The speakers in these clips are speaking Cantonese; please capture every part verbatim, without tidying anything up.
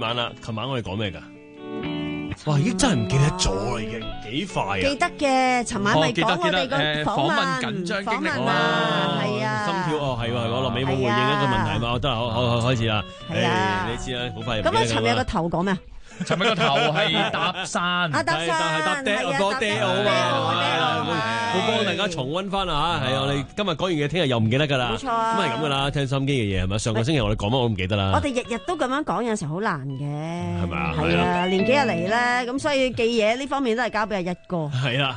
晚啦，琴晚我哋講咩㗎？哇！已經真係唔記得咗啦，已經幾快啊！ 記得嘅，尋晚咪講我哋個誒訪問緊張經歷啊，係啊， 心跳哦，係喎係喎，落尾冇回應一個問題嘛，得啦，好好好開始啦。 係啊， 你知啦，好快。 咁啊，尋日個頭講咩啊？ 尋日個頭係搭訕， 啊搭訕， 係搭爹，我爹好啊，我幫大家重溫翻啦嚇，係我哋今日講完嘢，聽日又唔記得㗎啦。 冇錯啊， 咁係咁㗎啦，聽收音機嘅嘢係咪？上個星期我哋講乜我都唔記得啦。 我哋日日都咁樣講，有時好難嘅， 係咪啊？ 係啊，年幾日嚟咧，咁所以記嘢呢方面都係交俾阿一哥。 係啦。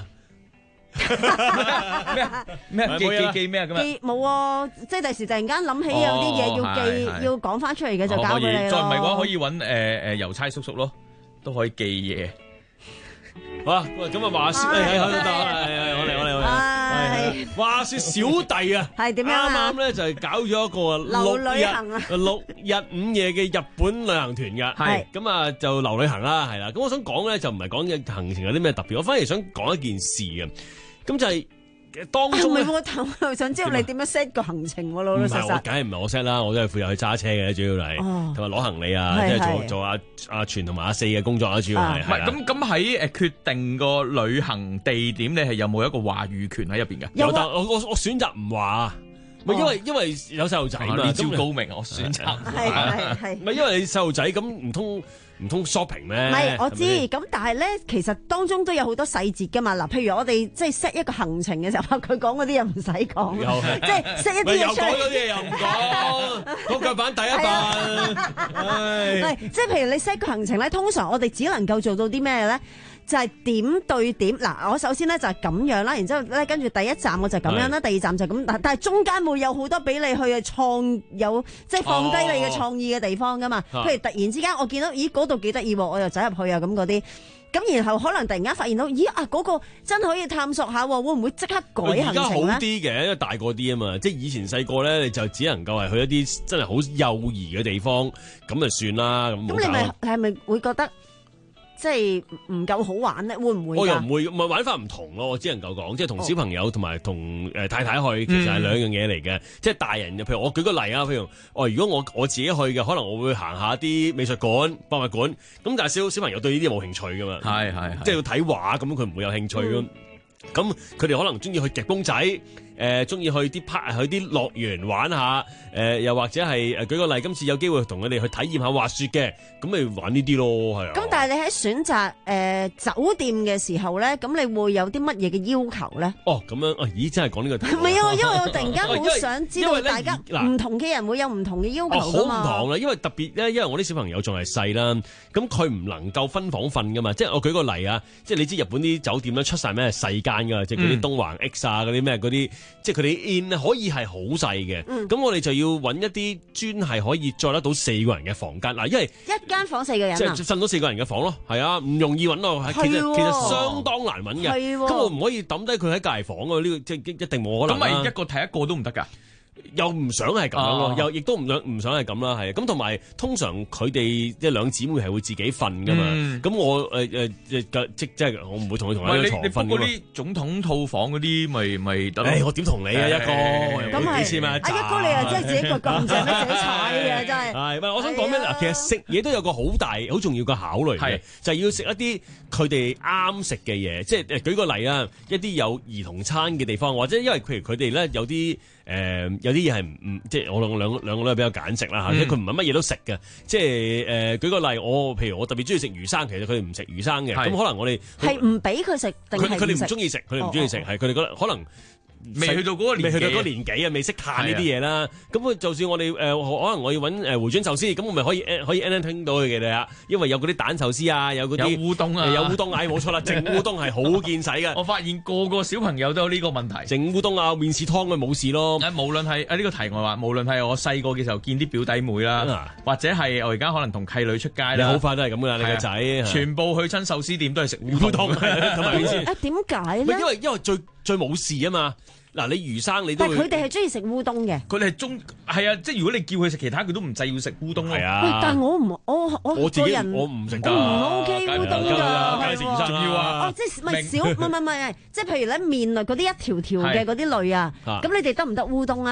咩咩記記記咩啊？咁啊記冇啊！即係第時突然間諗起有啲嘢要記，要講翻出嚟嘅就交俾你咯。 再唔係嘅話，可以揾誒誒郵差叔叔咯，都可以記嘢。 好啊，咁啊話説，係係得係係我嚟我嚟我嚟。係話説小弟啊， 係點樣啊？ 啱啱咧就係搞咗一個流旅行啊， 六日五夜嘅日本旅行團㗎。係咁啊，就流旅行啦，係啦。咁我想講咧就唔係講嘅行程有啲咩特別，我反而想講一件事嘅。咁就係當中咧， 唔係我頭想知道你點樣 set 個行程喎，老老實實。 我梗係唔係我 set 啦，我都係負責去揸車嘅，主要係同埋攞行李啊，即係做做阿阿全同埋阿四嘅工作啦，主要係。唔係咁咁喺誒決定個旅行地點，你係有冇一個話語權喺入邊嘅？ 有得，我我我選擇唔話。唔係因為因為有細路仔嘛， 呢招高明，我選擇係係係。 唔係因為你細路仔咁唔通唔通 shopping 咩？ 唔係我知，咁但係咧，其實當中都有好多細節噶嘛。嗱，譬如我哋即係 set 一個行程嘅時候，佢講嗰啲又唔使講，即係 set 一啲嘢出嚟。 又講嗰啲嘢又唔講，個腳板第一板。 係，即係譬如你 set 個行程咧，通常我哋只能夠做到啲咩咧？就係點對點嗱，我首先咧就係咁樣啦，然之後咧跟住第一站我就咁樣啦，第二站就咁，但但係中間會有好多俾你去創有即係放低你嘅創意嘅地方噶嘛。譬如突然之間我見到咦嗰度幾得意喎，我又走入去啊咁嗰啲，咁然後可能突然間發現到咦啊嗰個真係可以探索下，會唔會即刻改行程咧？而家好啲嘅，因為大個啲啊嘛，即係以前細個咧你就只能夠係去一啲真係好幼兒嘅地方，咁就算啦。咁咁你咪係咪會覺得？即係唔夠好玩咧，會唔會？ 我又唔會，唔係玩法唔同咯。我只能夠講，即係同小朋友同埋同誒太太去，其實係兩樣嘢嚟嘅。嗯、即係大人，譬如我舉個例啊，譬如哦，如果我我自己去嘅，可能我會行下啲美術館、博物館。咁但係小小朋友對呢啲冇興趣噶嘛， 係係， 即係要睇畫咁，佢唔會有興趣咯。咁佢哋可能中意去夾公仔。誒中意去啲 park 去啲樂園玩下，誒、呃、又或者係誒舉個例，今次有機會同佢哋去體驗下滑雪嘅，咁咪玩呢啲咯，係啊。咁但係你喺選擇誒、呃、酒店嘅時候咧，咁你會有啲乜嘢嘅要求咧？ 哦，咁樣啊，咦，真係講呢個題。 唔係啊，因為我突然間好想知道大家唔同嘅人會有唔同嘅要求㗎嘛。 好唔同啦，因為特別咧，因為我啲小朋友仲係細啦，咁佢唔能夠分房瞓噶嘛。即係我舉個例啊，即係你知日本啲酒店咧出晒咩細間㗎，即係嗰啲東橫 X 啊，嗰啲咩嗰啲，即係佢哋 in 可以係好細嘅。咁、嗯、我哋就要揾一啲專係可以載得到四個人嘅房間嗱，因為一間房四個人、啊， 即係瞓到四個人嘅房咯，係啊，唔容易揾咯，其實其實相當難揾嘅。咁我唔可以抌低佢喺隔離房啊，呢、呢個即係一定冇可能。 咁咪一個睇一個都唔得㗎。 又唔想係咁樣咯， 哦、 又亦都唔想唔想係咁啦，係咁同埋通常佢哋即係兩姊妹係會自己瞓噶嘛，咁、嗯、我誒誒、呃、即即係我唔會同佢同一張床瞓噶嘛。 嗰啲總統套房嗰啲咪咪得咯。 誒我點同你啊、欸、一哥， 咁幾千蚊一啊一哥你又真係自己個咁正咩自己踩嘅真係。係， 唔係我想講咩嗱？其實食嘢都有個好大好重要嘅考慮嘅，就係要食一啲佢哋啱食嘅嘢，即係誒舉個例啊，一啲有兒童餐嘅地方，或者因為譬如佢哋咧有啲。誒、呃、有啲嘢係唔即係我兩兩兩個都係比較揀食啦嚇，即係佢唔係乜嘢都食嘅，即係誒、呃、舉個例，我譬如我特別中意食魚生，其實佢哋唔食魚生嘅，咁可能我哋係唔俾佢食定係佢哋唔中意食，佢哋唔中意食，係佢哋覺得可能。 未去到嗰個年紀， 未去到嗰個年紀啊，未識嘆呢啲嘢啦。咁啊，就算我哋誒、呃、可能我要揾誒回轉壽司，咁我咪可以可以 end 聽到佢嘅啦。因為有嗰啲蛋壽司啊，有嗰啲有烏冬啊， 有烏冬嗌冇錯啦，整烏冬係好見使嘅。 我發現個個小朋友都有呢個問題， 整烏冬啊，麵豉湯咪冇事咯。 誒，無論係啊呢個題外話，無論係我細個嘅時候見啲表弟妹啦，嗯、或者係我而家可能同契女出街啦， 你好快都係咁噶啦，你個仔全部去親壽司店都係食烏冬同埋麵豉。 誒點解咧？ 因為因為最最冇事啊嘛。嗱，你魚生你都， 但係佢哋係中意食烏冬嘅。 佢哋係中係啊，即係如果你叫佢食其他，佢都唔制要食烏冬咯。 係啊， 喂，但係我唔我我我自己人我唔食得， 我唔 OK 烏冬㗎， 梗係食魚生仲要啊！ 哦，即係唔係少唔係唔係，即係譬如咧麵類嗰啲一條條嘅嗰啲類啊，咁你哋得唔得烏冬啊？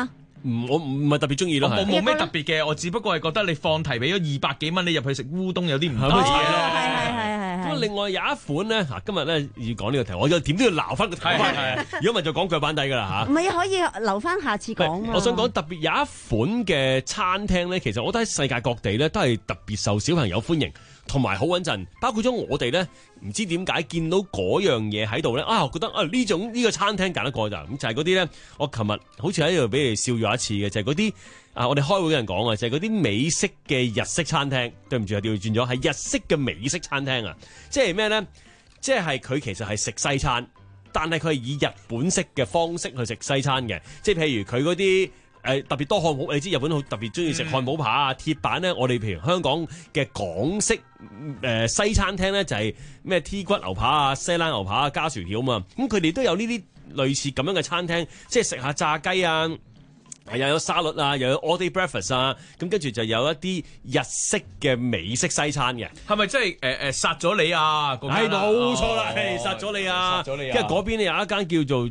唔我唔係特別中意咯。 我冇咩特別嘅，我只不過係覺得你放題俾咗二百幾蚊，你入去食烏冬有啲唔得咯。 係係係係。 咁另外有一款咧，嗱今日咧要講呢個題，我又點都要撈翻個題翻嚟。如果唔係就講腳板底㗎啦嚇。 唔係可以留翻下次講。 我想講特別有一款嘅餐廳咧，其實我覺得喺世界各地咧都係特別受小朋友歡迎，同埋好穩陣。包括咗我哋咧，唔知點解見到嗰樣嘢喺度咧，啊，我覺得啊呢種呢、呢個餐廳揀得過咋。咁就係嗰啲咧，我琴日好似喺度俾你笑咗一次嘅，就係嗰啲啊，我哋開會嘅人講啊，就係嗰啲美式嘅日式餐廳。對唔住啊，調轉咗係日式嘅美式餐廳啊，即係咩咧？即係佢其實係食西餐，但係佢係以日本式嘅方式去食西餐嘅，即係譬如佢嗰啲。誒特別多漢堡，你知日本好特別中意食漢堡扒啊、鐵板咧。我哋譬如香港嘅港式誒、呃、西餐廳咧，就係咩 T 骨牛扒啊、西冷牛扒啊加薯條啊嘛。咁佢哋都有呢啲類似咁樣嘅餐廳，即係食下炸雞啊，又有沙律啊，又有 all day breakfast 啊。咁跟住就有一啲日式嘅美式西餐嘅， 係咪即係誒誒殺咗你啊？ 係冇錯啦，係殺咗你啊！ 殺咗你啊！ 因為嗰邊有一間叫做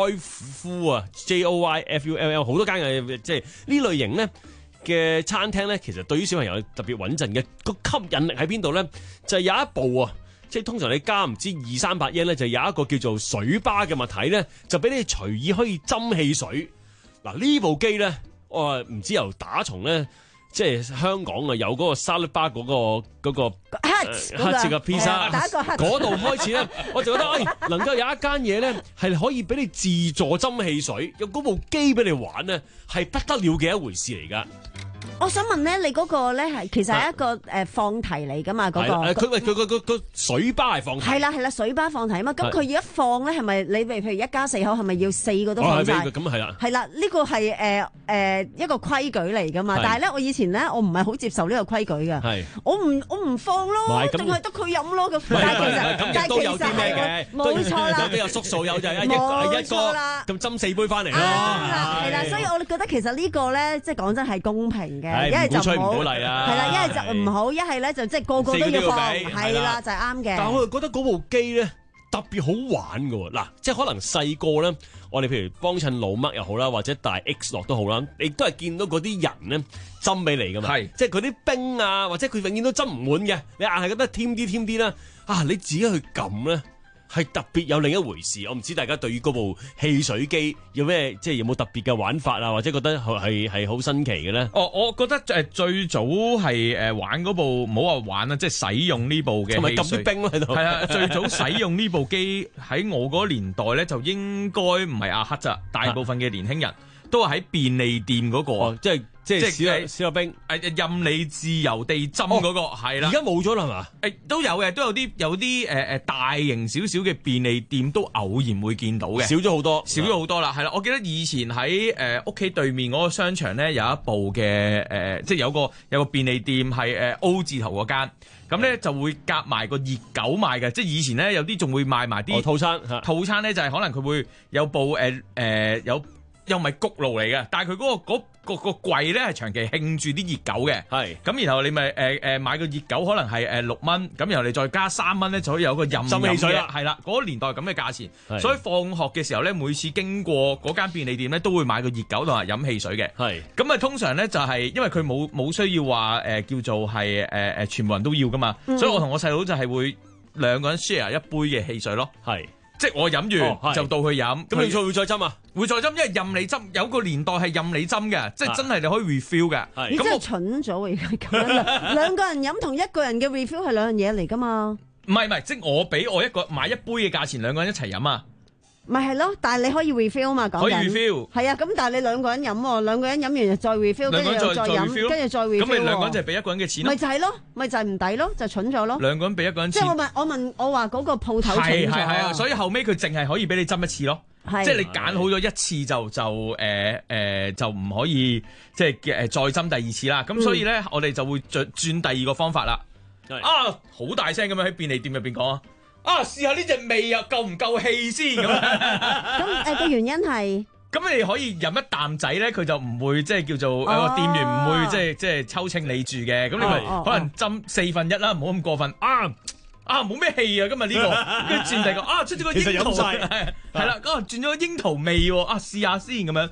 Joyful 啊 ，J O Y F U L L， 好多間嘅，即係呢類型咧嘅餐廳咧，其實對於小朋友特別穩陣嘅個吸引力喺邊度咧？就係有一部啊，即係通常你加唔知二三百yen咧，就有一個叫做水吧嘅物體咧，就俾你隨意可以斟汽水。嗱呢部機咧，我唔知由打從咧。即係香港啊，有嗰個沙律巴嗰個嗰個黑色嘅披薩，嗰度開始咧，我就覺得，哎，能夠有一間嘢咧，係可以俾你自助斟汽水，有嗰部機俾你玩咧，係不得了嘅一回事嚟㗎。 我想問咧，你嗰個咧係其實係一個誒放題嚟㗎嘛？嗰個佢喂佢個個個水吧係放題， 係啦係啦，水吧放題啊嘛。咁佢要一放咧，係咪你譬如一家四口係咪要四個都放晒？ 咁係啦。係啦，呢個係誒誒一個規矩嚟㗎嘛。但係咧，我以前咧，我唔係好接受呢個規矩㗎。係，我唔我唔放咯，淨係得佢飲咯咁。但係其實但係其實係冇錯啦， 都有縮數有就係一個一個咁斟四杯翻嚟咯。 係啦，所以我覺得其實呢個咧，即係講真係公平嘅。一係就唔好，係啦，一係就唔好，一係咧就即係個個都要放，係啦，就係啱嘅。 但係我又覺得嗰部機咧特別好玩㗎喎，嗱，即係可能細個咧，我哋譬如幫襯老麥又好啦，或者大 X 樂都好啦，亦都係見到嗰啲人咧斟俾你㗎嘛，係，即係佢啲冰啊，或者佢永遠都斟唔滿嘅，你硬係覺得添啲添啲啦，啊，你自己去撳咧。係特別有另一回事，我唔知大家對於嗰部汽水機有咩，即係有冇特別嘅玩法啊，或者覺得係係好新奇嘅咧？ 哦，我覺得誒最早係誒玩嗰部，唔好話玩啦，即係使用呢部嘅，同埋撳啲冰咯喺度。 係啊，最早使用呢部機喺我嗰年代咧，就應該唔係阿黑咋，大部分嘅年輕人都係喺便利店嗰個， 哦、即係。即係少有少有冰， 誒任你自由地斟嗰個係啦。 而家冇咗啦係嘛？ 誒都有嘅，都有啲有啲誒誒大型少少嘅便利店都偶然會見到嘅。 少咗好多， 少咗好多啦，係啦。我記得以前喺誒屋企對面嗰個商場咧，有一部嘅誒，即係有個有個便利店係誒 O 字頭嗰間，咁咧就會夾埋個熱狗賣嘅。即係以前咧有啲仲會賣埋啲套餐， 套餐咧就係可能佢會有部誒誒有又唔係焗爐嚟嘅，但係佢嗰個嗰。個個櫃咧係長期興住啲熱狗嘅，係咁然後你咪誒誒買個熱狗可能係誒六蚊，咁然後你再加三蚊咧就可以有個任飲汽水啦，係啦，嗰個年代咁嘅價錢，所以放學嘅時候咧，每次經過嗰間便利店咧，都會買個熱狗同埋飲汽水嘅，係咁啊通常咧就係因為佢冇冇需要話誒叫做係誒誒全部人都要噶嘛，嗯、所以我同我細佬就係會兩個人 share 一杯嘅汽水咯，係。即係我飲完、哦、就到佢飲， 咁你再會再斟啊？ 會再斟，因為任你斟，有個年代係任你斟嘅，即係真係你可以 refill 嘅。 你真係蠢咗而家咁樣，兩個人飲同一個人嘅 refill 係兩樣嘢嚟噶嘛？ 唔係唔係，即係我俾我一個買一杯嘅價錢，兩個人一齊飲啊！ 咪係咯，但係你可以 refill 嘛？講緊可以 refill， 係啊，咁但係你兩個人飲喎，兩個人飲完再 refill，跟住又再飲，跟住再 refill， 咁你兩個人就係俾一個人嘅錢咯？ 咪就係咯，咪就係唔抵咯，就蠢咗咯。 兩個人俾一個人錢， 即係我問我問我話嗰個鋪頭蠢咗， 係係係啊，所以後尾佢淨係可以俾你斟一次咯，即係你揀好咗一次就就誒誒、呃、就唔可以即係誒再斟第二次啦。咁所以咧，嗯、我哋就會轉轉第二個方法啦。啊，好大聲咁樣喺便利店入邊講啊！啊！試下呢隻味又夠唔夠氣先咁啊！ 咁誒個原因係， 咁你可以飲一啖仔咧，佢就唔會即係叫做誒店員唔會即係即係抽清你住嘅。咁你咪可能斟四分一啦，唔好咁過分啊！啊冇咩氣啊！今日呢個跟住轉第二個啊，出咗個櫻桃，係啦，啊轉咗個櫻桃味喎！啊試下先咁樣。 嗱，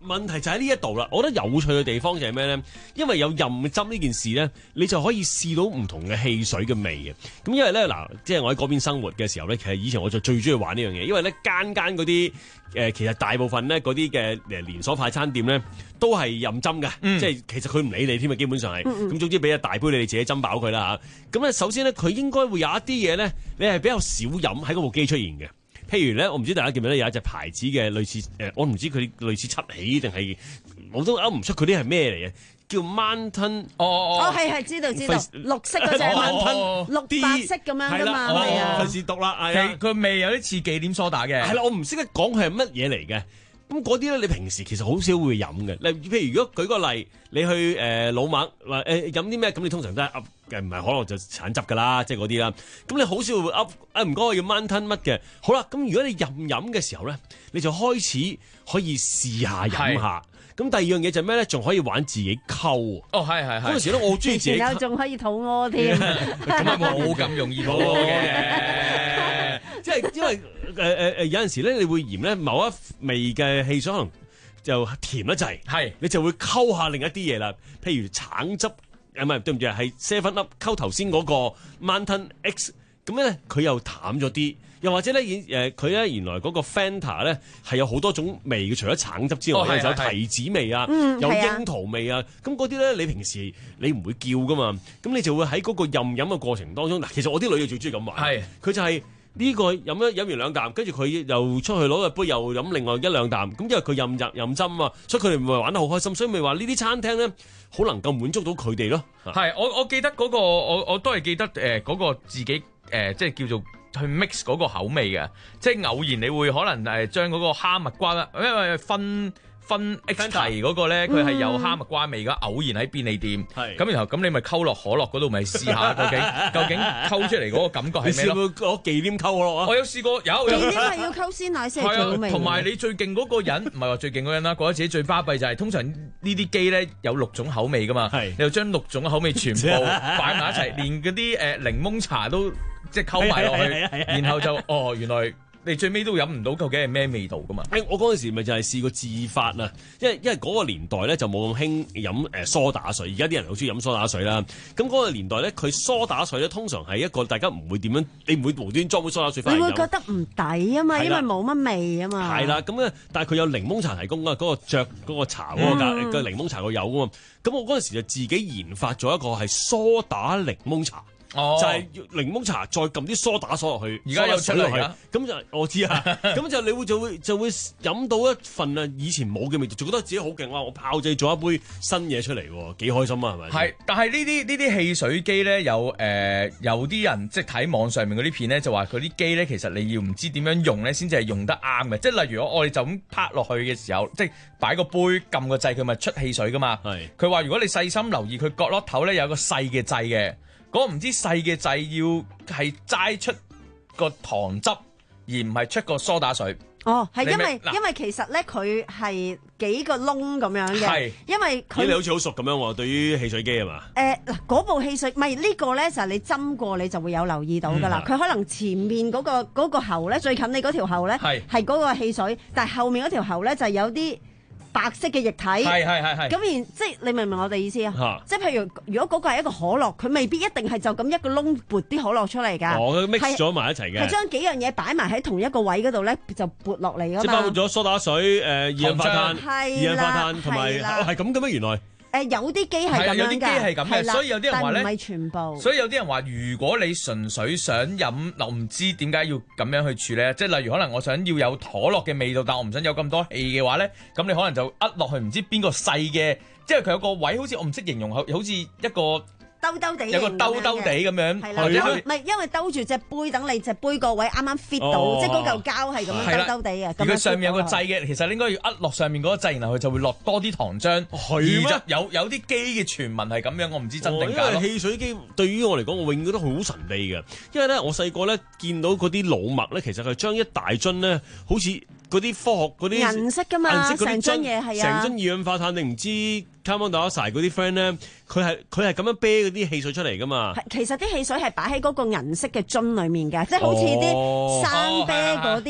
問題就喺呢一度啦。我覺得有趣嘅地方就係咩咧？因為有任斟呢件事咧，你就可以試到唔同嘅汽水嘅味嘅。咁因為咧嗱，即係我喺嗰邊生活嘅時候咧，其實以前我就最中意玩呢樣嘢，因為咧間間嗰啲誒，其實大部分咧嗰啲嘅誒連鎖快餐店咧都係任斟嘅，嗯、即係其實佢唔理你添啊，基本上係咁。嗯嗯總之俾一大杯你，你自己斟飽佢啦嚇。咁咧首先咧，佢應該會有一啲嘢咧，你係比較少飲喺嗰部機出現嘅。譬如咧，我唔知大家記唔記得有一隻牌子嘅類似誒、呃，我唔知佢類似七喜定係，我都噏唔出佢啲係咩嚟嘅，叫 Mountain。 哦哦哦，係係知道知道，綠色嗰隻 Mountain，綠白色咁樣噶嘛，係啊。 費事讀啦，係啊。 佢味有啲似忌廉梳打嘅。係啦，我唔識得講佢係乜嘢嚟嘅。咁嗰啲咧，你平時其實好少會飲嘅。例譬如如果舉個例，你去誒、呃、老麥話誒飲啲咩，咁你通常都係噏嘅，唔係可樂就橙汁噶啦，即係嗰啲啦。咁你好少會噏誒唔該我要 Mountain 乜嘅。好啦，咁如果你任飲嘅時候咧，你就開始可以試下飲下。咁第二樣嘢就係咩咧？仲可以玩自己溝。 哦，係係係。嗰陣時咧，我好中意自己。 然後仲可以肚屙添。 咁啊冇咁容易肚屙嘅。 即係因為誒誒誒有陣時咧，你會嫌咧某一味嘅汽水可能就甜得滯，係你就會溝下另一啲嘢啦。譬如橙汁，誒唔係對唔住，係 Seven Up 溝頭先嗰個 Mountain X， 咁咧佢又淡咗啲。又或者咧，誒佢咧原來嗰個 Fanta 咧係有好多種味嘅，除咗橙汁之外，哦、有提子味啊，嗯、有櫻桃味啊。咁嗰啲咧，你平時你唔會叫噶嘛，咁你就會喺嗰個任飲嘅過程當中，嗱，其實我啲女就最中意咁玩，係佢就係呢個飲一飲完兩啖，跟住佢又出去攞個杯又飲另外一兩啖，咁因為佢任任任斟啊，所以佢哋唔係玩得好開心，所以咪話呢啲餐廳咧好能夠滿足到佢哋咯。 係我我記得嗰、嗰個我我都係記得誒嗰、呃嗰個自己誒、呃、即係叫做。去 mix 嗰個口味嘅，即係偶然你會可能誒將嗰個哈密瓜啦，因為分分 X 提嗰個咧，佢係有哈密瓜味嘅，偶然喺便利店，咁然後咁你咪溝落可樂嗰度咪試下究竟究竟溝出嚟嗰個感覺係咩咯？ 你試過攞忌廉溝可樂啊？ 我有試過，有忌廉係要溝鮮奶先係最好味。 同埋你最勁嗰個人，唔係話最勁嗰個人啦，覺得自己最巴閉就係通常呢啲機咧有六種口味噶嘛，你就將六種口味全部擺埋一齊，連嗰啲誒檸檬茶都。即係溝埋落去，然後就哦，原來你最尾都飲唔到究竟係咩味道噶嘛？ 誒，我嗰陣時咪就係試過自發啊，因為因為嗰個年代咧就冇咁興飲誒梳打水，而家啲人好中意飲梳打水啦。咁嗰個年代咧，佢梳打水咧通常係一個大家唔會點樣，你唔會無端裝杯梳打水翻嚟飲。 你會覺得唔抵啊嘛，因為冇乜味啊嘛。 係啦，咁咧，但係佢有檸檬茶提供啊，嗰、嗰個著嗰個茶嗰個個檸檬茶個有噶嘛。咁我嗰陣時就自己研發咗一個係梳打檸檬茶。哦、就係檸檬茶，再撳啲梳打鎖落去， 而家又出嚟啦。 咁就我知啊，咁就你會就會就會飲到一份啊以前冇嘅味道，就覺得自己好勁哇！我炮製咗一杯新嘢出嚟，幾開心啊，係咪？係， 但係呢啲呢啲汽水機咧，有誒、呃、有啲人即係睇網上面嗰啲片咧，就話佢啲機咧，其實你要唔知點樣用咧，先至係用得啱嘅。即係例如我哋就咁拍落去嘅時候，即係擺個杯撳個掣，佢咪出汽水噶嘛。係，佢話如果你細心留意佢角落頭咧，有個細嘅掣嘅。嗰個唔知細嘅掣要係齋出個糖汁，而唔係出個梳打水。 哦，係因為因為其實咧佢係幾個窿咁樣嘅，係因為佢你好似好熟咁樣喎，對於汽水機係嘛？ 誒嗱，嗰部汽水唔係呢個咧，就係你斟過你就會有留意到㗎啦。佢、嗯、可能前面嗰、嗰個嗰個喉咧，最近你嗰條喉咧係係嗰個汽水，但係後面嗰條喉咧就係有啲白色嘅液體，係係係係，咁然即係你明唔明我哋意思啊？即係譬如如果嗰個係一個可樂，佢未必一定係就咁一個窿撥啲可樂出嚟㗎。 哦，佢 mix 咗埋一齊嘅， 係將幾樣嘢擺埋喺同一個位嗰度咧，就撥落嚟㗎嘛。 即係包括咗梳打水、誒二氧化碳、二氧化碳同埋係咁嘅咩？原來。 誒有啲機係咁樣㗎， 有啲機係咁嘅，所以有啲人話咧， 唔係全部。 所以有啲人話，如果你純粹想飲，我唔知點解要咁樣去處理，即係例如可能我想要有可樂嘅味道，但我唔想有咁多氣嘅話咧，咁你可能就呃落去唔知邊個細嘅，即係佢有個位，好似我唔識形容，好似一個。兜兜地，有個兜兜地咁樣，係啦， 唔係因為兜住隻杯，等你隻杯個位啱啱 fit 到，哦、即係嗰嚿膠係咁樣兜兜地嘅。 如果上面有個掣嘅，其實你應該要扼落上面嗰個掣，然後佢就會落多啲糖漿。係咩？有有啲機嘅傳聞係咁樣，我唔知真定假咯。 因為汽水機對於我嚟講，我永遠覺得好神秘嘅，因為咧我細個咧見到嗰啲老麥咧，其實係將一大樽咧，好似嗰啲科學嗰啲銀色㗎嘛，成樽嘢係啊， 成樽二氧化碳定唔知 carbon dioxide 嗰啲 friend 咧，佢係佢係咁樣啤嗰啲汽水出嚟㗎嘛。 其實啲汽水係擺喺嗰個銀色嘅樽裡面嘅，即係好似啲生啤嗰啲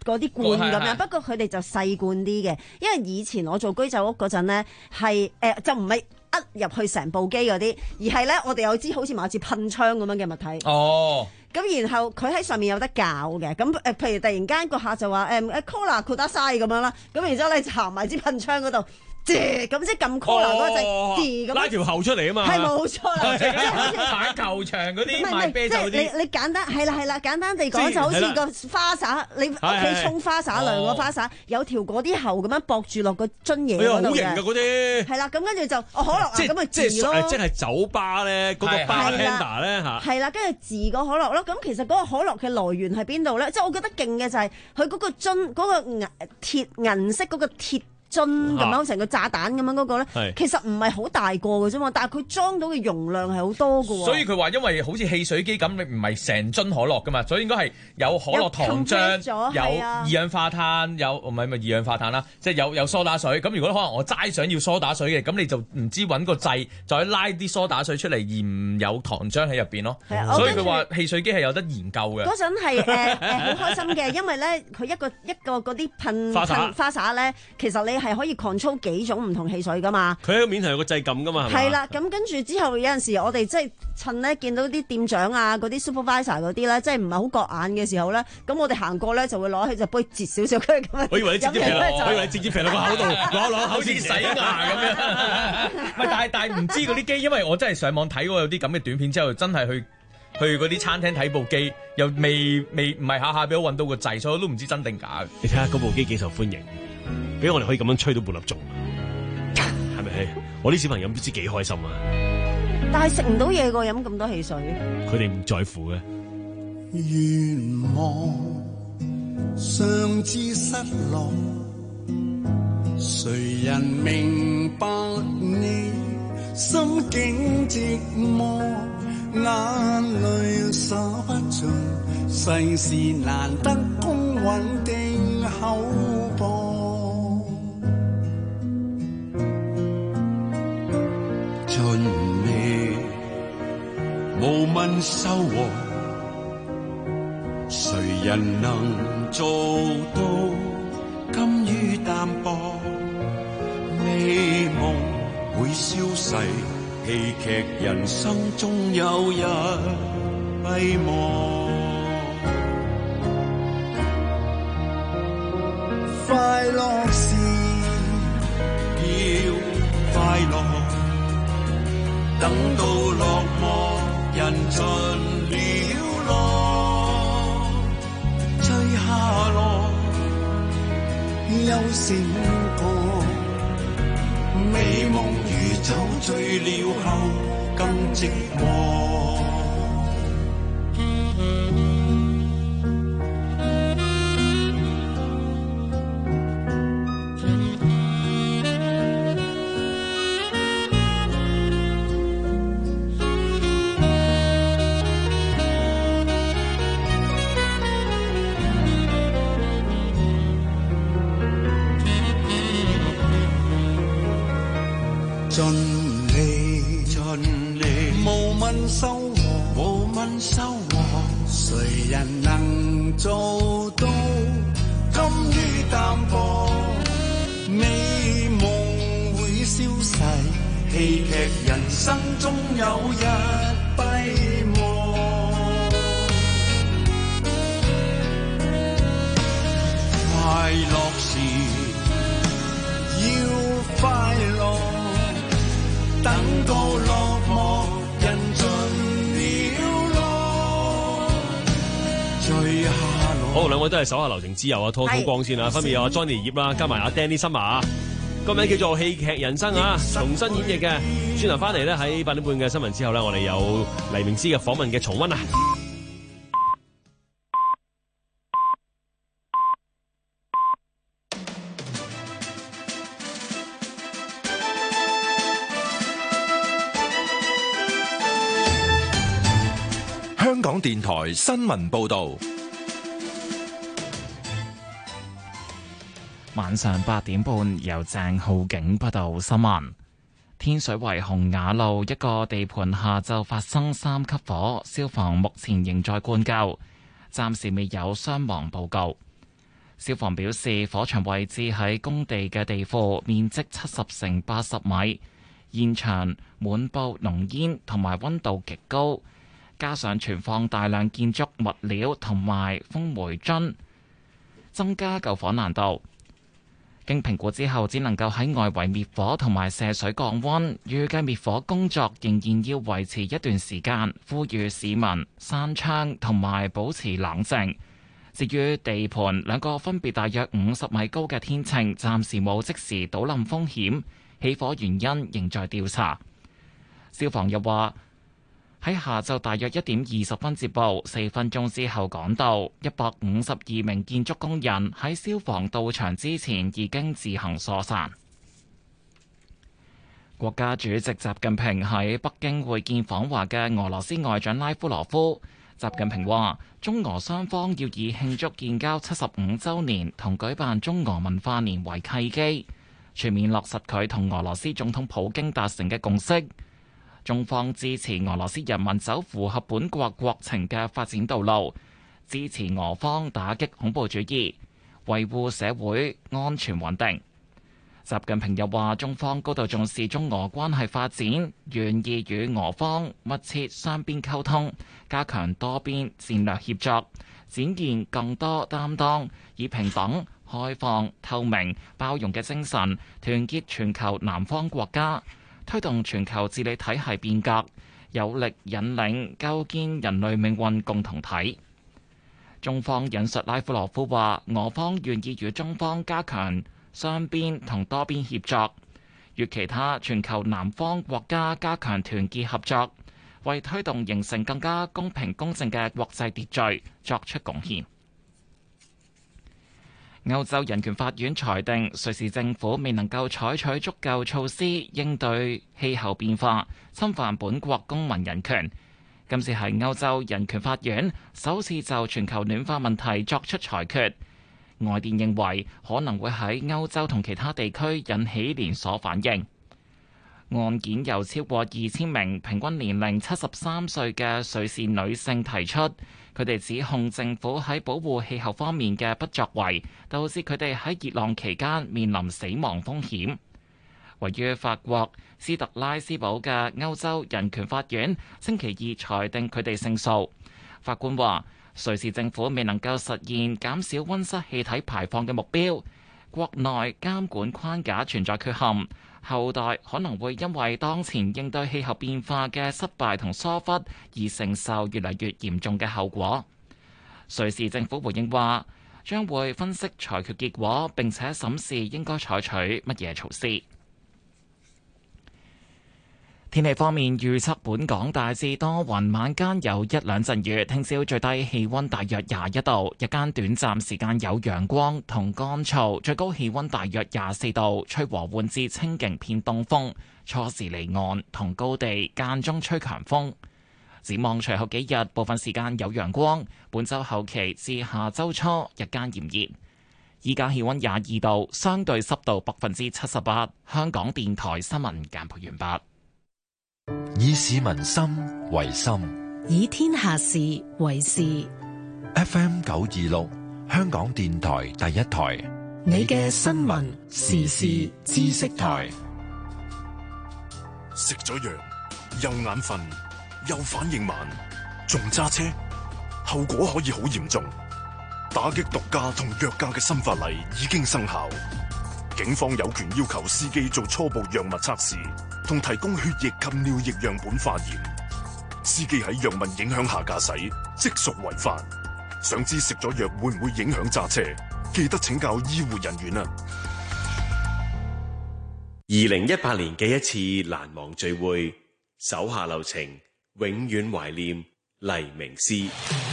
嗰啲罐咁樣， 係係不過佢哋就細罐啲嘅，因為以前我做居酒屋嗰陣咧，係誒、呃、就唔係呃入去成部機嗰啲，而係咧我哋有支好似某支噴槍咁樣嘅物體。 哦。 咁然後佢喺上面有得校嘅，咁誒譬如突然間個客就話誒誒 Cola 括得晒咁樣啦，咁然之後咧就行埋支噴槍嗰度。咁即係撳 Cola 嗰隻，咁拉條喉出嚟啊嘛， 係冇錯啦，即係好似棒球場嗰啲唔係賣啤酒即係你你簡單係啦係啦，簡單地講即就好似個花灑，你屋企沖花灑量個花灑有條嗰啲喉咁樣駁住落個樽嘢嗰度好型㗎嗰啲。 係啦，咁跟住就哦可樂啊，咁咪即字咯， 係即係酒吧咧嗰個 bartender 咧嚇， 係啦，跟住字個可樂咯。咁其實嗰個可樂嘅來源係邊度咧？即係我覺得勁嘅就係佢嗰個樽嗰個銀鐵銀色嗰個鐵樽咁樣成個炸彈咁樣嗰個咧，其實唔係好大個嘅啫嘛，但係佢裝到嘅容量係好多嘅喎。 所以佢話因為好似汽水機咁，你唔係成樽可樂噶嘛，所以應該係有可樂糖漿，有二氧化碳，有唔係咪二氧化碳啦，即係有有梳打水。咁如果可能我齋想要梳打水嘅，咁你就唔知揾個掣再拉啲梳打水出嚟，而唔有糖漿喺入邊咯。所以佢話汽水機係有得研究嘅。 嗰陣係誒誒好開心嘅，因為咧佢一個一個嗰啲噴噴花灑咧，其實你係可以 control 幾種唔同汽水噶嘛， 佢喺個面頭有個掣撳噶嘛，係嘛？ 係啦，咁跟住之後有陣時我哋即係趁咧見到啲店長啊、嗰啲 supervisor 嗰啲咧，即係唔係好覺眼嘅時候咧，咁我哋行過咧就會攞起隻杯截少少佢咁樣。 我以為你直接肥，我以為你直接肥落個口度，攞攞口先洗牙咁樣。 唔係，但係但係唔知嗰啲機，因為我真係上網睇過有啲咁嘅短片之後，真係去去嗰啲餐廳睇部機，又未未唔係下下俾我揾到個掣，所以我都唔知真定假。 你睇下嗰部機幾受歡迎。俾我哋可以咁樣吹到半粒鐘，係咪？我啲小朋友唔知幾開心啊！ 但係食唔到嘢㗎，飲咁多汽水， 佢哋唔在乎嘅。 願望尚知失落，誰人明白你心境寂寞，眼淚灑不盡，世事難得公允定厚薄。盡力無問收穫，誰人能做到甘於淡薄？美夢會消逝，戲劇人生終有日閉幕。快樂時要快樂，等到落寞人盡了落，追下來又醒覺，美夢如酒醉了後更寂寞。盡力盡力，無問收穫，無問收穫，誰人能做到甘於淡薄？美夢會消逝，戲劇人生終有日閉幕。快樂時要快樂，等到落寞人盡了落，最下落。 好，兩位都係手下留情之友啊，拖拖光先啦，分別有阿 Johnny 葉啦，加埋阿 Danny Summer 啊，個名叫做戲劇人生啊，重新演繹嘅。轉頭翻嚟咧，喺八點半嘅新聞之後咧，我哋有黎明詩嘅訪問嘅重溫啊。 香港電台新聞報道， 晚上八點半由鄭浩景報道新聞。天水圍洪雅路一個地盤下晝發生三級火，消防目前仍在灌救，暫時未有傷亡報告。 消防表示，火場位置喺工地嘅地庫，面積七十乘八十米，現場滿布濃煙同埋溫度極高，加上存放大量建築物料同埋風煤樽，增加救火難度。經評估之後，只能夠喺外圍滅火同埋射水降溫，預計滅火工作仍然要維持一段時間，呼籲市民閂窗同埋保持冷靜。至於地盤兩個分別大約五十米高嘅天秤，暫時冇即時倒冧風險，起火原因仍在調查。消防又話，喺下晝大約一點二十分接報，四分鐘之後趕到，一百五十二名建築工人喺消防到場之前已經自行疏散。國家主席習近平喺北京會見訪華嘅俄羅斯外長拉夫羅夫。習近平話，中俄雙方要以慶祝建交七十五週年同舉辦中俄文化年為契機，全面落實佢同俄羅斯總統普京達成嘅共識。中方支持俄羅斯人民走符合本國國情嘅發展道路，支持俄方打擊恐怖主義，維護社會安全穩定。習近平又話，中方高度重視中俄關係發展，願意與俄方密切雙邊溝通，加強多邊戰略協作，展現更多擔當，以平等、開放、透明、包容嘅精神，團結全球南方國家，推動全球治理體系變革，有力引領構建人類命運共同體。中方引述拉夫羅夫話，俄方願意與中方加強雙邊同多邊協作，與其他全球南方國家加強團結合作，為推動形成更加公平公正嘅國際秩序作出貢獻。歐洲人權法院裁定，瑞士政府未能夠採取足夠措施應對氣候變化，侵犯本國公民人權。今次係歐洲人權法院首次就全球暖化問題作出裁決。外電認為可能會喺歐洲同其他地區引起連鎖反應。案件由超過二千名平均年齡七十三歲嘅瑞士女性提出，佢哋指控政府喺保護氣候方面嘅不作為，導致佢哋喺熱浪期間面臨死亡風險。位於法國斯特拉斯堡嘅歐洲人權法院星期二裁定佢哋勝訴。法官話，瑞士政府未能夠實現減少溫室氣體排放嘅目標，國內監管框架存在缺陷，後代可能會因為當前應對氣候變化嘅失敗同疏忽而承受越嚟越嚴重嘅後果。瑞士政府回應話，將會分析裁決結果，並且審視應該採取乜嘢措施。天氣方面，預測本港大致多雲，晚間有一兩陣雨。聽朝最低氣溫大約廿一度，日間短暫時間有陽光同乾燥，最高氣溫大約廿四度，吹和緩至清勁偏東風，初時離岸同高地間中吹強風。展望隨後幾日，部分時間有陽光，本周後期至下周初日間炎熱。依家氣溫廿二度，相對濕度百分之七十八。香港電台新聞簡報完畢。 以市民心為心， 以天下事為事。 F M 九二六，香港電台第一台， 你嘅新聞時事知識台。 食咗藥又眼瞓又反應慢，仲揸車，後果可以好嚴重。打擊毒駕同藥駕嘅新法例已經生效。警方有權要求司機做初步藥物測試，同提供血液及尿液樣本化驗。司機喺藥物影響下駕駛，即屬違法。想知食咗藥會唔會影響揸車？記得請教醫護人員啊！ 二零一八年嘅一次難忘聚會，手下留情，永遠懷念黎明詩。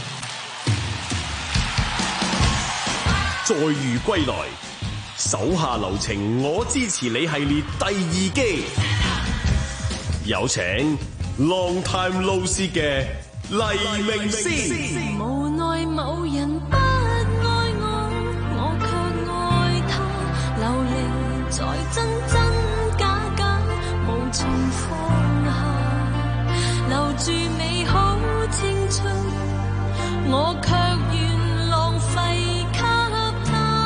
再遇歸來，手下留情，我支持你系列第二季，有請 Long Time No See 嘅黎明詩。 無奈某人不愛我，我卻愛他，流離在真真假假，無從放下，留住美好青春，我卻願浪費給他。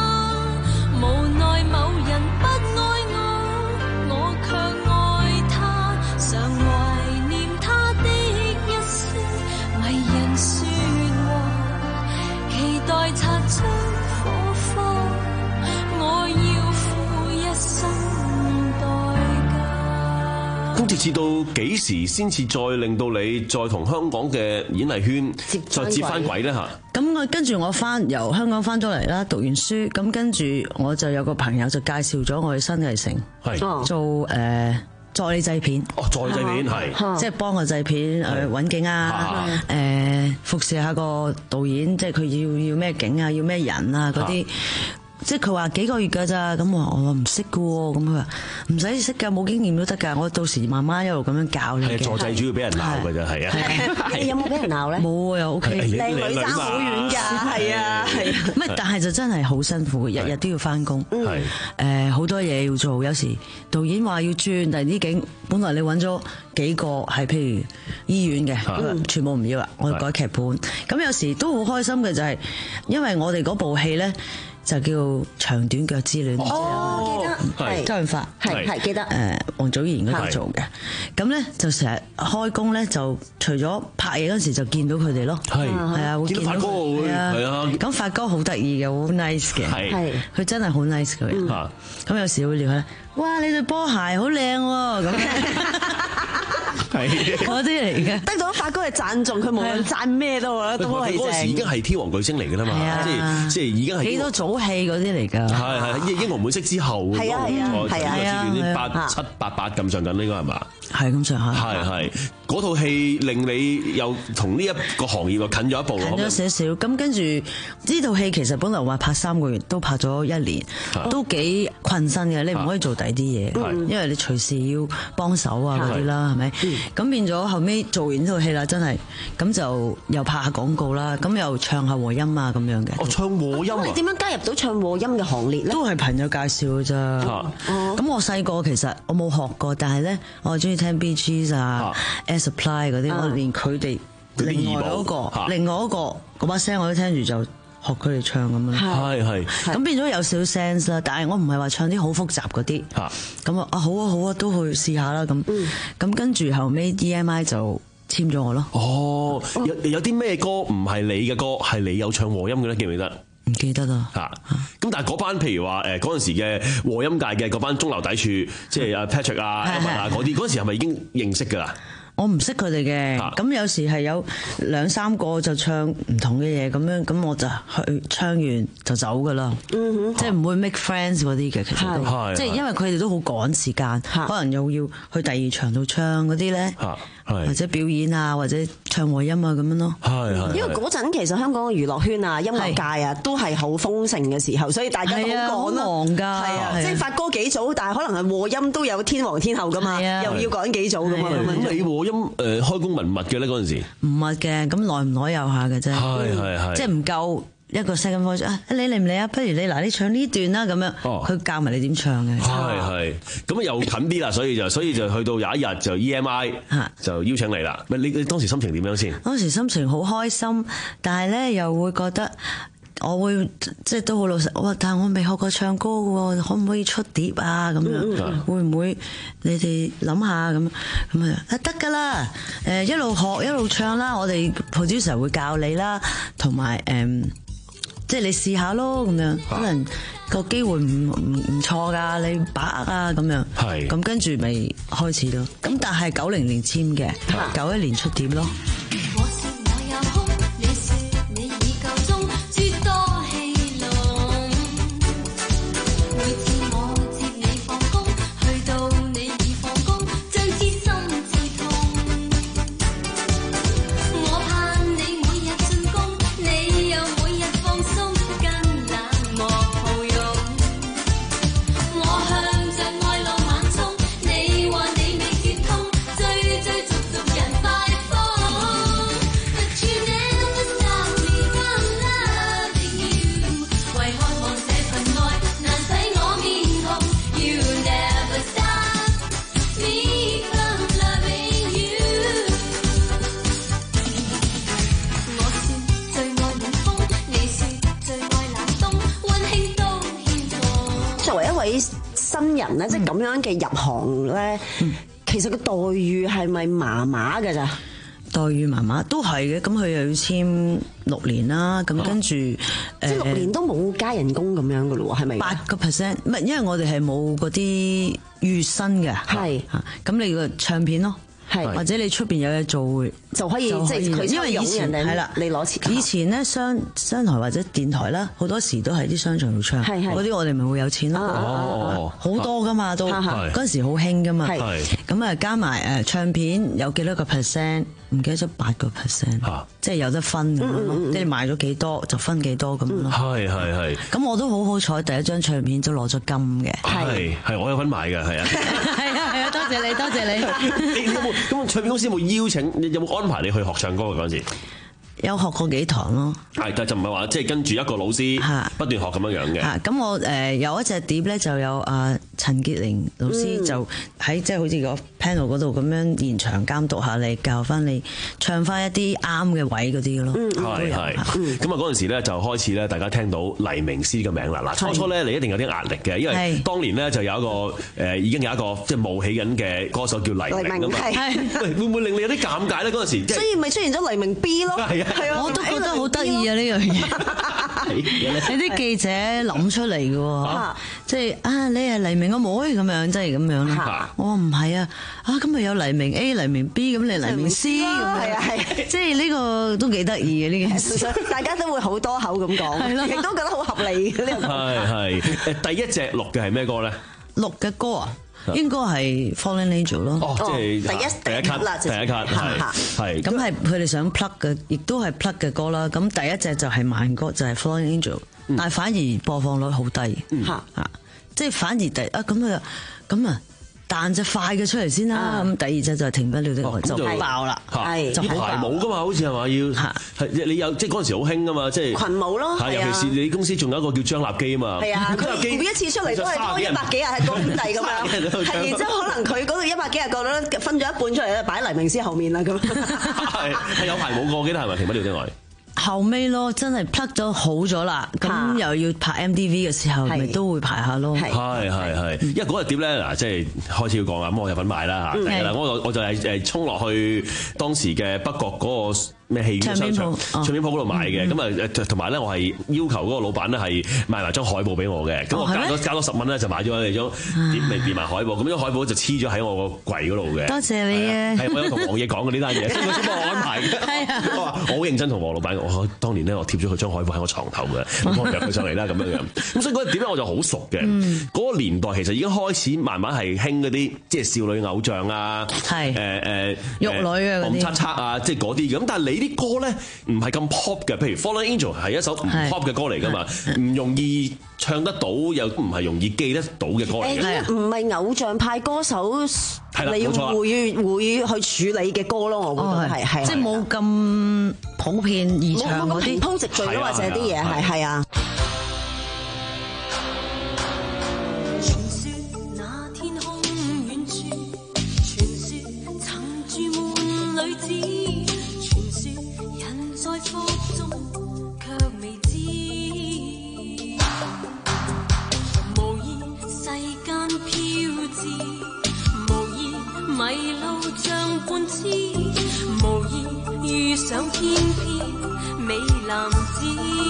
至到幾時先至再令到你再同香港嘅演藝圈再接翻軌咧嚇？ 咁我跟住我翻由香港翻咗嚟啦，讀完書，咁跟住我就有個朋友就介紹咗我去新藝城，係做誒。呃助理製片， 哦，助理製片係， 即係幫個製片誒揾景啊，誒服侍下個導演，即係佢要要咩景啊，要咩人啊嗰啲。即係佢話幾個月㗎咋，咁我我唔識㗎喎，咁佢話唔使識㗎，冇經驗都得㗎，我到時慢慢一路咁樣教你嘅。係助製主要俾人鬧㗎咋，係啊。 你有冇俾人鬧咧？ 冇啊，又 OK。 靚女爭好遠㗎，係啊，係。 唔係，但係就真係好辛苦，日日都要翻工。係。誒好多嘢要做，有時導演話要轉，但係啲景本來你揾咗幾個係譬如醫院嘅，全部唔要啦，我改劇本。咁有時都好開心嘅就係，因為我哋嗰部戲咧。就叫長短腳之戀。 哦，記得係周潤發， 係係記得。 誒，王祖賢嗰度做嘅，咁咧就成日開工咧，就除咗拍嘢嗰時就見到佢哋咯。係係啊，會見到發哥會係啊。咁發哥好得意嘅，好 nice 嘅，係佢真係好 nice 嘅人。咁有時會聊下，哇！你對波鞋好靚喎，咁係嗰啲嚟嘅。 得到發哥嘅讚頌，佢無論讚咩都覺得都係正。 嗰時已經係天王巨星嚟㗎啦嘛，即係即係已經係幾多組戲嗰啲嚟㗎。 係係英雄本色之後， 係啊係啊係啊， 之戀八七八八咁上緊呢個係嘛？ 係咁上下。 係係嗰套戲令你又同呢一個行業又近咗一步。 近咗少少，咁跟住呢套戲其實本來話拍三個月，都拍咗一年，都幾困身嘅。你唔可以做第啲嘢，因為你隨時要幫手啊嗰啲啦，係咪？咁變咗後尾做完呢套戲啦，真係咁就又拍下廣告啦，咁又唱下和音啊咁樣嘅。 哦，唱和音啊！ 你點樣加入到唱和音嘅行列咧？ 都係朋友介紹㗎咋。咁我細個其實我冇學過，但係咧我係中意聽 Bee Gees 啊、Air Supply 嗰啲，我連佢哋另外嗰個、另外嗰個嗰把聲我都聽住就學佢哋唱咁樣。 係係。 咁變咗有少少 sense 啦，但係我唔係話唱啲好複雜嗰啲。咁啊啊好啊好啊，都去試下啦咁。咁跟住後尾 E M I 就簽咗我咯。 哦，有有啲咩歌唔係你嘅歌，係你有唱和音嘅咧？記唔記得？ 唔記得啦。 嚇！咁但係嗰班譬如話誒嗰陣時嘅和音界嘅嗰班中流砥柱，即係阿 Patrick 啊、Emma 啊嗰啲，嗰陣時係咪已經認識㗎啦？ 我唔識佢哋嘅，咁有時係有兩三個就唱唔同嘅嘢咁樣，咁我就去唱完就走㗎啦。嗯哼，即係唔會 make friends 嗰啲嘅，其實都即係因為佢哋都好趕時間，可能又要去第二場度唱嗰啲咧，或者表演啊，或者唱和音啊咁樣咯。係係。 因為嗰陣其實香港嘅娛樂圈啊、音樂界啊都係好豐盛嘅時候，所以大家都好趕咯。 忙㗎， 係啊，即係發哥幾組，但係可能係和音都有天王天后㗎嘛，又要趕幾組㗎嘛。 咁你和音誒開工密唔密嘅咧嗰陣時？ 唔密嘅，咁耐唔耐有下嘅啫。 係係係。即係唔夠一個 second voice 啊！你嚟唔嚟啊？不如你嗱，你唱呢段啦咁樣。哦。佢教埋你點唱嘅。 係係。咁啊又近啲啦，所以就所以就去到有一日就 E M I 就邀請你啦。咪你你當時心情點樣先？ 當時心情好開心，但係咧又會覺得。我會即係都好老實，我話但係我未學過唱歌嘅喎，可唔可以出碟啊？咁樣會唔會你哋諗下咁咁啊？得㗎啦，誒一路學一路唱啦，我哋 producer 會教你啦，同埋誒即係你試下咯，咁樣可能個機會唔唔唔錯㗎，你把握啊咁樣。係咁跟住咪開始咯。咁但係九零年簽嘅，九一年出碟咯。 新人咧，即係咁樣嘅入行咧，其實個待遇係咪麻麻㗎咋？ 待遇麻麻都係嘅，咁佢又要簽六年啦，咁跟住誒， 即係六年都冇加人工咁樣嘅咯喎，係咪？ 八個 percent，唔係，因為我哋係冇嗰啲月薪嘅，係嚇，咁你個唱片咯。係，或者你出邊有嘢做會就可以，即係佢因為以前係啦，你攞錢。 以前咧商商台或者電台啦，好多時都係啲商場度唱，嗰啲我哋咪會有錢咯。哦，好多噶嘛都，嗰陣時好興噶嘛。咁啊加埋誒唱片有幾多個 percent？唔記得咗八個 percent， 即係有得分咁咯。即係賣咗幾多就分幾多咁咯。 係係係。咁我都好好彩，第一張唱片都攞咗金嘅。 係係，我有份買嘅，係啊。 係啊係啊，多謝你，多謝你。 你有冇咁唱片公司有冇邀請？有冇安排你去學唱歌嗰陣時？ 有學過幾堂咯， 係，但就唔係話即係跟住一個老師不斷學咁樣樣嘅。 嚇，咁我誒有一隻碟咧，就有阿陳潔玲老師就喺即係好似個 panel 嗰度咁樣現場監督下你，教翻你唱翻一啲啱嘅位嗰啲咯。 係係。咁啊嗰陣時咧就開始咧，大家聽到黎明詩嘅名啦。嗱，初初咧你一定有啲壓力嘅，因為當年咧就有一個誒已經有一個即係冒起緊嘅歌手叫黎明啊嘛。喂，會唔會令你有啲尷尬咧嗰陣時？ 所以咪出現咗黎明 B 咯。 係啊，我都覺得好得意啊呢樣嘢，你啲記者諗出嚟嘅喎，即係啊你係黎明個妹咁樣，即係咁樣啦。我話唔係啊，啊咁咪有黎明 A、黎明 B 咁，你黎明 C 咁樣，係啊係，即係呢個都幾得意嘅呢件事， 大家都會好多口咁講，亦都覺得好合理嘅呢個。 係係誒，第一隻錄嘅係咩歌咧？ 錄嘅歌啊？應該係 Fallen Angel 咯， 哦，即係第一第一級啦， 第一級係係。 咁係佢哋想 plug 嘅，亦都係 plug 嘅歌啦。咁第一隻就係慢歌，就係 Fallen Angel，但係反而播放率好低嚇嚇，即係反而第啊咁啊咁啊。彈隻快嘅出嚟先啦，咁第二隻就係停不了的愛就爆啦， 係要排舞噶嘛，好似係嘛要係你有即係嗰陣時好興噶嘛，即係群舞咯， 尤其是你公司仲有一個叫張立基啊嘛， 係啊，佢每一次出嚟都係多一百幾廿個兄弟咁樣，係然之後可能佢嗰度一百幾廿個咧分咗一半出嚟咧，擺喺黎明詩後面啦咁， 係係有排舞過，記得係咪停不了的愛？ 後尾咯，真係 plug 咗好咗啦，咁又要拍 M D V 嘅時候，咪都會排下咯。 係係係，因為嗰日碟咧嗱，即係開始要講啦，咁我有份買啦嚇，係啦，我我就係誒衝落去當時嘅北角嗰個咩戲院商場唱片鋪嗰度買嘅，咁啊誒同埋咧，我係要求嗰個老闆咧係買埋張海報俾我嘅，咁我加咗加多十蚊咧就買咗你張碟未連埋海報，咁張海報就黐咗喺我個櫃嗰度嘅。 多謝你啊！ 係我有同黃爺講過呢單嘢，所以佢先幫我安排嘅。係啊，我話我好認真同黃老闆，我當年咧我貼咗佢張海報喺我床頭嘅，咁我約佢上嚟啦咁樣樣。咁所以嗰隻碟咧我就好熟嘅。嗰個年代其實已經開始慢慢係興嗰啲即係少女偶像啊，係誒誒玉女啊嗰啲， 紅漆漆啊，即係嗰啲嘅。咁但係你啲歌咧唔係咁 pop 嘅，譬如 Fallen Angel 係一首唔 pop 嘅歌嚟㗎嘛，唔容易唱得到，又唔係容易記得到嘅歌嚟嘅。 唔係偶像派歌手，你會會去處理嘅歌咯，我覺得係係， 即係冇咁普遍易唱嗰啲， 平鋪直敍咯，或者啲嘢係係啊。 迷路像半痴，無意遇上翩翩美男子。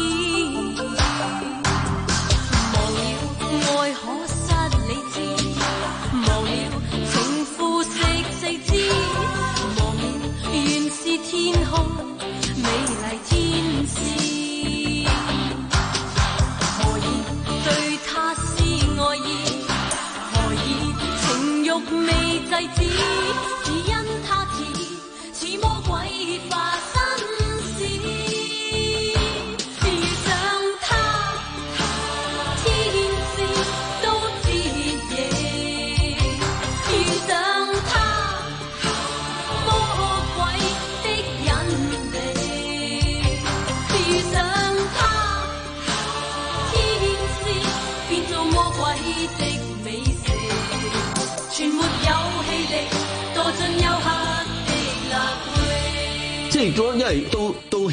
忘了愛可失理智，忘了情負食四肢，忘了原是天空美麗天使。何以對他施愛意？何以情欲未制止？只因他似似魔鬼化身時，遇上他，天使都折翼；遇上他，魔鬼的引力；遇上他，天使變做魔鬼的美食，全沒有氣力。 即係因為都都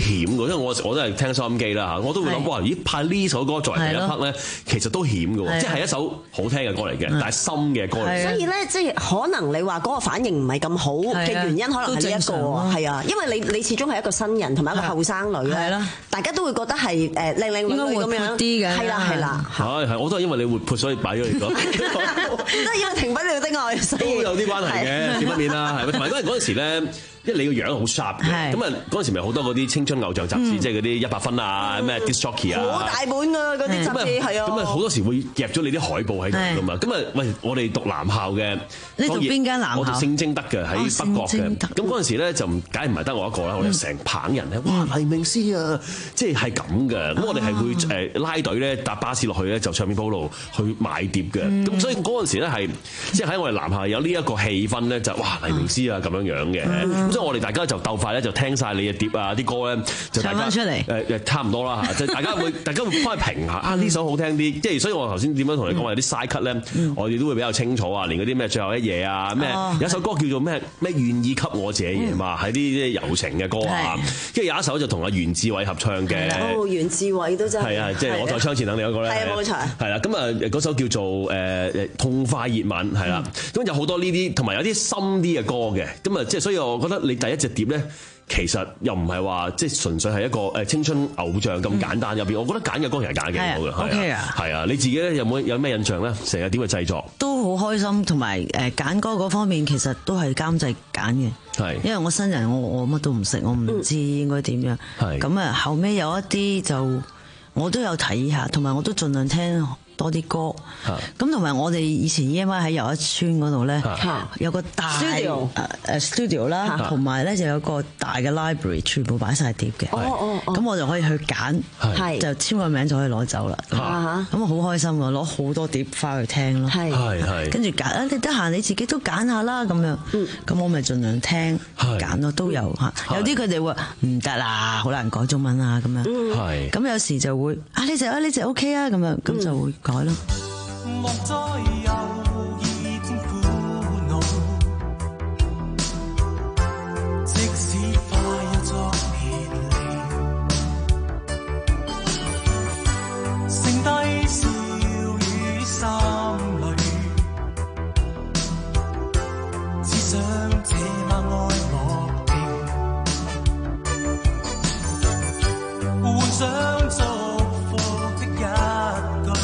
險嘅，因為我我都係聽收音機啦嚇，我都會諗哇，咦派呢首歌作為第一 part 咧，其實都險嘅喎，即係一首好聽嘅歌嚟嘅，但係深嘅歌嚟嘅。 所以咧，即係可能你話嗰個反應唔係咁好嘅原因，可能係呢一個係啊，因為你你始終係一個新人同埋一個後生女咧，大家都會覺得係誒靚靚女女咁樣，係啦係啦。 係係，我都係因為你活潑所以擺咗你講， 都係因為停不了的愛，所以都有啲關係嘅，點不免啦，係咪？同埋嗰陣嗰陣時咧。因為你個樣好 sharp 嘅，咁啊嗰陣時咪好多嗰啲青春偶像雜誌，即係嗰啲一百分啊，咩 disc jockey 啊， 好大本㗎嗰啲雜誌係啊， 咁啊好多時會夾咗你啲海報喺度㗎嘛，咁啊喂，我哋讀男校嘅， 你讀邊間男校？ 我讀聖貞德嘅喺北角嘅，咁嗰陣時咧就唔梗係唔係得我一個啦，我哋成棚人咧，哇黎明詩啊，即係係咁嘅，咁我哋係會誒拉隊咧搭巴士落去咧就唱片鋪度去買碟嘅，咁所以嗰陣時咧係即係喺我哋男校有呢一個氣氛咧就哇黎明詩啊咁樣樣嘅。所以我哋大家就鬥快咧，就聽晒你嘅碟啊，啲歌咧就大家出嚟誒誒差唔多啦嚇，即係大家會大家會翻去評下啊呢首好聽啲，即係所以我頭先點樣同你講話有啲 side cut 咧，我哋都會比較清楚啊，連嗰啲咩最後一夜啊，咩有一首歌叫做咩咩願意給我這夜嘛，係啲啲柔情嘅歌啊，跟住有一首就同阿袁志偉合唱嘅， 哦袁志偉都真係係啊，即係我在窗前等你嗰個咧， 係啊冇錯， 係啦，咁啊嗰首叫做誒誒痛快熱吻係啦，咁有好多呢啲同埋有啲深啲嘅歌嘅，咁啊即係所以我覺得你第一隻碟咧，其實又唔係話即係純粹係一個誒青春偶像咁簡單，入邊我覺得揀嘅歌其實揀得幾好嘅，OK啊，係啊，你自己咧有冇有咩印象咧？成日點嘅製作都好開心，同埋誒揀歌嗰方面其實都係監製揀嘅，係因為我新人，我我乜都唔識，我唔知應該點樣，係咁啊，後尾有一啲就我都有睇下，同埋我都盡量聽多啲歌，咁同埋我哋以前 E M I 喺又一村嗰度咧，有個大 studio 誒 studio 啦，同埋咧就有個大嘅 library， 全部擺晒碟嘅，咁我就可以去揀，就簽個名就可以攞走啦。咁啊好開心啊，攞好多碟翻去聽咯，跟住揀啊，你得閒你自己都揀下啦咁樣，咁我咪盡量聽揀咯，都有嚇，有啲佢哋話唔得啦，好難改中文啊咁樣，咁有時就會啊呢隻啊呢隻 OK 啊咁樣，咁就會改咯。 莫再猶豫苦惱，即使快要作別離，剩低笑語心裏，只想這晚愛落定，幻想祝福的一句。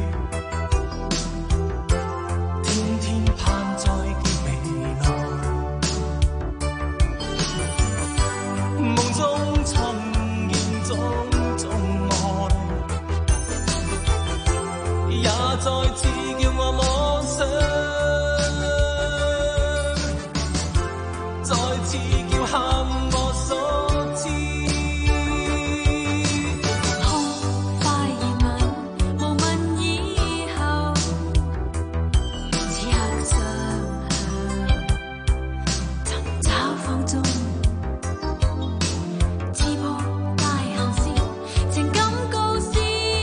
再次叫我摸想，再次叫喊我所知。 痛快熱吻，無問以後，此刻想尋找放縱，自播大行線，情感高燒。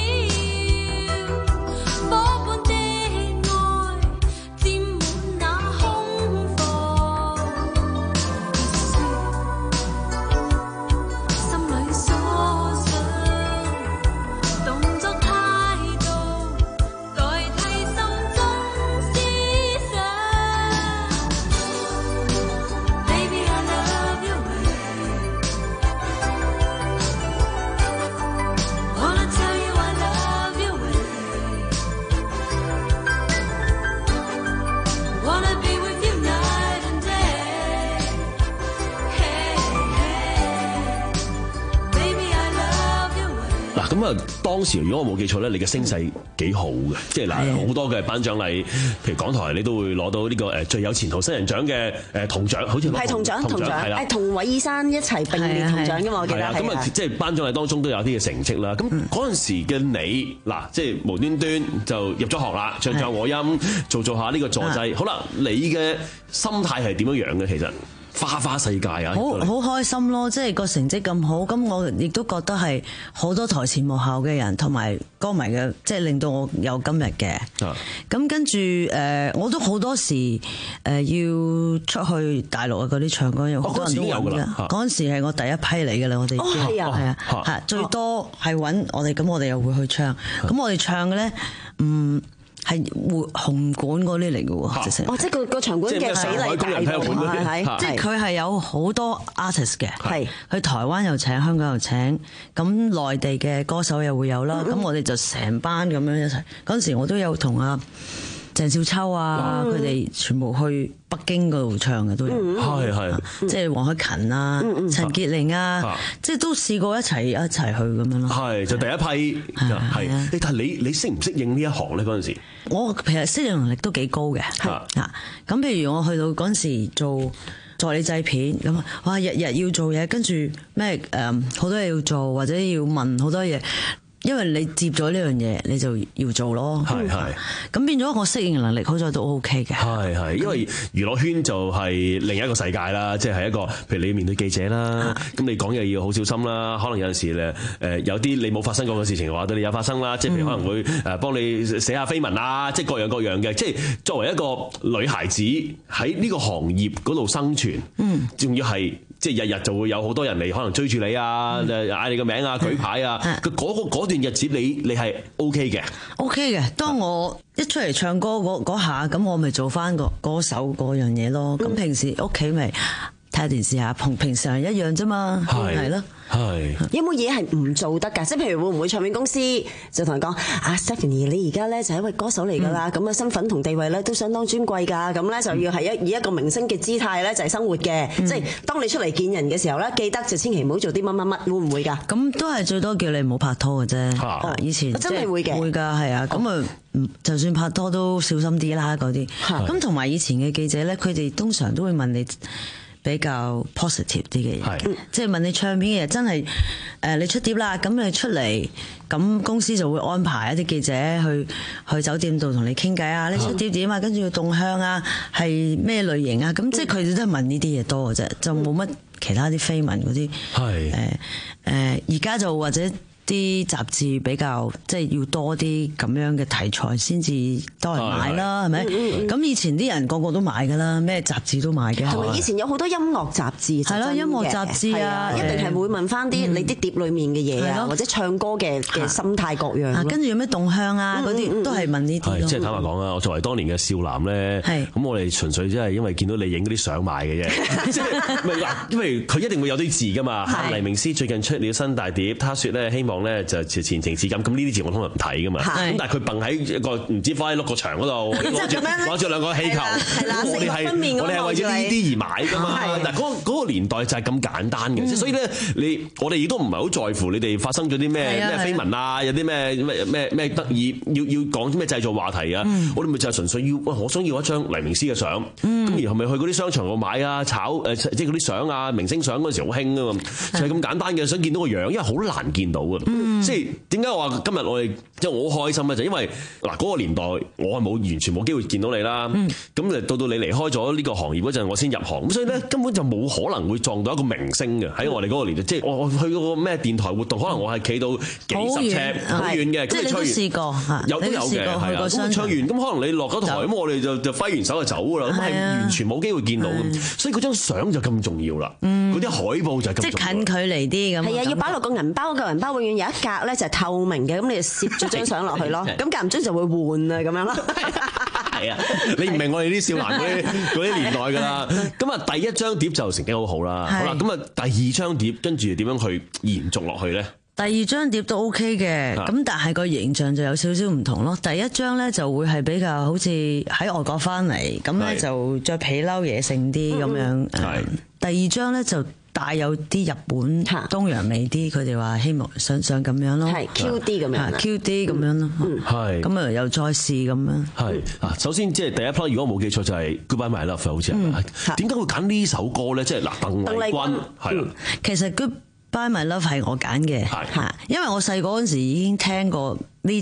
咁啊，當時如果我冇記錯咧，你嘅聲勢幾好嘅，即係嗱好多嘅頒獎禮，譬如港台你都會攞到呢個誒最有前途新人獎嘅誒銅獎，好似係銅獎銅獎，係啦，同韋爾山一齊並列銅獎㗎嘛，我記得係。 咁啊，即係頒獎禮當中都有啲嘅成績啦。咁嗰陣時嘅你嗱，即係無端端就入咗學啦，唱唱和音，做做下呢個助祭。好啦，你嘅心態係點樣樣嘅其實？ 花花世界啊！ 好好開心咯，即係個成績咁好，咁我亦都覺得係好多台前幕後嘅人同埋歌迷嘅，即係令到我有今日嘅。咁跟住誒，我都好多時誒要出去大陸啊嗰啲唱歌，有好多人都揾㗎。嗰陣時係我第一批嚟㗎啦，我哋哦係啊， 係啊，係最多係揾我哋，咁我哋又會去唱。咁我哋唱嘅咧，嗯。係活紅館嗰啲嚟嘅喎，直情。 哦，即係個個場館嘅比例大喎， 即係佢係有好多 artist 嘅， 係去台灣又請，香港又請，咁內地嘅歌手又會有啦。咁我哋就成班咁樣一齊。嗰陣時我都有同阿鄭少秋啊，佢哋全部去北京嗰度唱嘅都有， 係係， 即係黃凱芹啊、陳潔靈啊，即係都試過一齊一齊去咁樣咯。 係就第一批係，你但係你你適唔適應呢一行咧？嗰陣時我其實適應能力都幾高嘅，啊咁譬如我去到嗰陣時做助理製片咁啊，哇日日要做嘢，跟住咩誒好多嘢要做，或者要問好多嘢。因為你接咗呢樣嘢，你就要做咯。 係係， 咁變咗我適應能力好在都 OK 嘅。 係係，因為娛樂圈就係另一個世界啦，即係一個，譬如你面對記者啦，咁你講嘢要好小心啦。可能有陣時咧，誒有啲你冇發生過嘅事情嘅話，對你有發生啦。即係譬如可能會誒幫你寫下緋聞啊，即係各樣各樣嘅。即係作為一個女孩子喺呢個行業嗰度生存，嗯，仲要係。即係日日就會有好多人嚟，可能追住你啊，嗌你個名啊，舉牌啊。佢嗰個嗰段日子你，你你係 O K 嘅。O K 嘅。當我一出嚟唱歌嗰嗰下，咁我咪做翻個歌手嗰樣嘢咯。咁、嗯、平時屋企咪睇下電視啊，同平常人一樣啫嘛。係係咯。係。 有冇嘢係唔做得㗎？即係譬如會唔會唱片公司就同人講啊 Stephanie 你而家咧就係一位歌手嚟㗎啦，咁啊身份同地位咧都相當尊貴㗎，咁咧就要係一以一個明星嘅姿態咧就係生活嘅，嗯、即係當你出嚟見人嘅時候咧，記得就千祈唔好做啲乜乜乜，會唔會㗎？咁都係最多叫你唔好拍拖嘅啫。啊、以前真係會嘅， 會㗎係啊，咁啊、哦、就算拍拖都小心啲啦嗰啲。咁同埋以前嘅記者咧，佢哋通常都會問你。比較 positive 啲嘅嘢，即係問你唱片嘅嘢，真係誒你出碟啦，咁你出嚟，咁公司就會安排一啲記者去去酒店度同你傾偈啊，你出碟點啊，跟住動向啊，係咩類型啊，咁即係佢哋都係問呢啲嘢多嘅啫，就冇乜其他啲緋聞嗰啲，誒誒而家就或者。啲雜誌比較即係要多啲咁樣嘅題材先至多人買啦，係咪？咁以前啲人個個都買㗎啦，咩雜誌都買嘅。 同埋以前有好多音樂雜誌， 係咯，音樂雜誌啊， 一定係會問翻啲你啲碟裡面嘅嘢啊，或者唱歌嘅嘅心態各樣。跟住有咩動向啊嗰啲都係問呢啲。 即係坦白講啊，我作為當年嘅少男咧，咁我哋純粹即係因為見到你影嗰啲相買嘅啫，即係因為佢一定會有啲字㗎嘛。黎明詩最近出了新大碟，他說咧希望咧就前情似錦，咁呢啲字我通常唔睇噶嘛。咁但係佢掟喺一個唔知放喺碌個牆嗰度，攞住攞住兩個氣球，我哋係我哋係為咗呢啲而買噶嘛。嗱嗰嗰個年代就係咁簡單嘅，所以咧你我哋亦都唔係好在乎你哋發生咗啲咩咩緋聞啊，有啲咩咩咩咩得意要要講啲咩製造話題啊。我哋咪就係純粹要，喂我想要一張黎明詩嘅相，咁然後咪去嗰啲商場度買啊，炒誒即係嗰啲相啊，明星相嗰陣時好興啊嘛，就係咁簡單嘅，想見到個樣，因為好難見到啊。即係點解我話今日我哋即係我好開心咧？就因為嗱嗰個年代我係冇完全冇機會見到你啦。咁誒到到你離開咗呢個行業嗰陣，我先入行。咁所以咧根本就冇可能會撞到一個明星嘅喺我哋嗰個年代。即係我我去嗰個咩電台活動，可能我係企到幾十尺好遠嘅。 即係你都試過嚇， 有都有嘅係啊。咁唱完咁可能你落咗台，咁我哋就就揮完手就走㗎啦。咁係完全冇機會見到嘅。所以嗰張相就咁重要啦。嗰啲海報就係咁重要。 即係近距離啲咁。 係啊，要擺落個銀包，個銀包永遠有一格咧就係透明嘅，咁你就攝咗張相落去咯。咁間唔中就會換啊咁樣咯。 係啊，你唔明我哋啲少男嗰啲嗰啲年代㗎啦。咁啊，第一張碟就成績好好啦。好啦，咁啊，第二張碟跟住點樣去延續落去咧？ 第二張碟都 OK 嘅，咁但係個形象就有少少唔同咯。第一張咧就會係比較好似喺外國翻嚟，咁咧就着皮褸野性啲咁樣。係。第二張咧就帶有啲日本東洋味啲，佢哋話希望想想咁樣咯， 係 Q 啲咁樣 ，Q 啲咁樣咯，係咁啊又再試咁樣。 係啊，首先即係第一 part，如果冇記錯就係 Goodbye My Love 好似係咪？點解會揀呢首歌咧？即係嗱，鄧麗君係啦。 其實 Goodbye My Love 係我揀嘅，係因為我細個嗰陣時已經聽過呢隻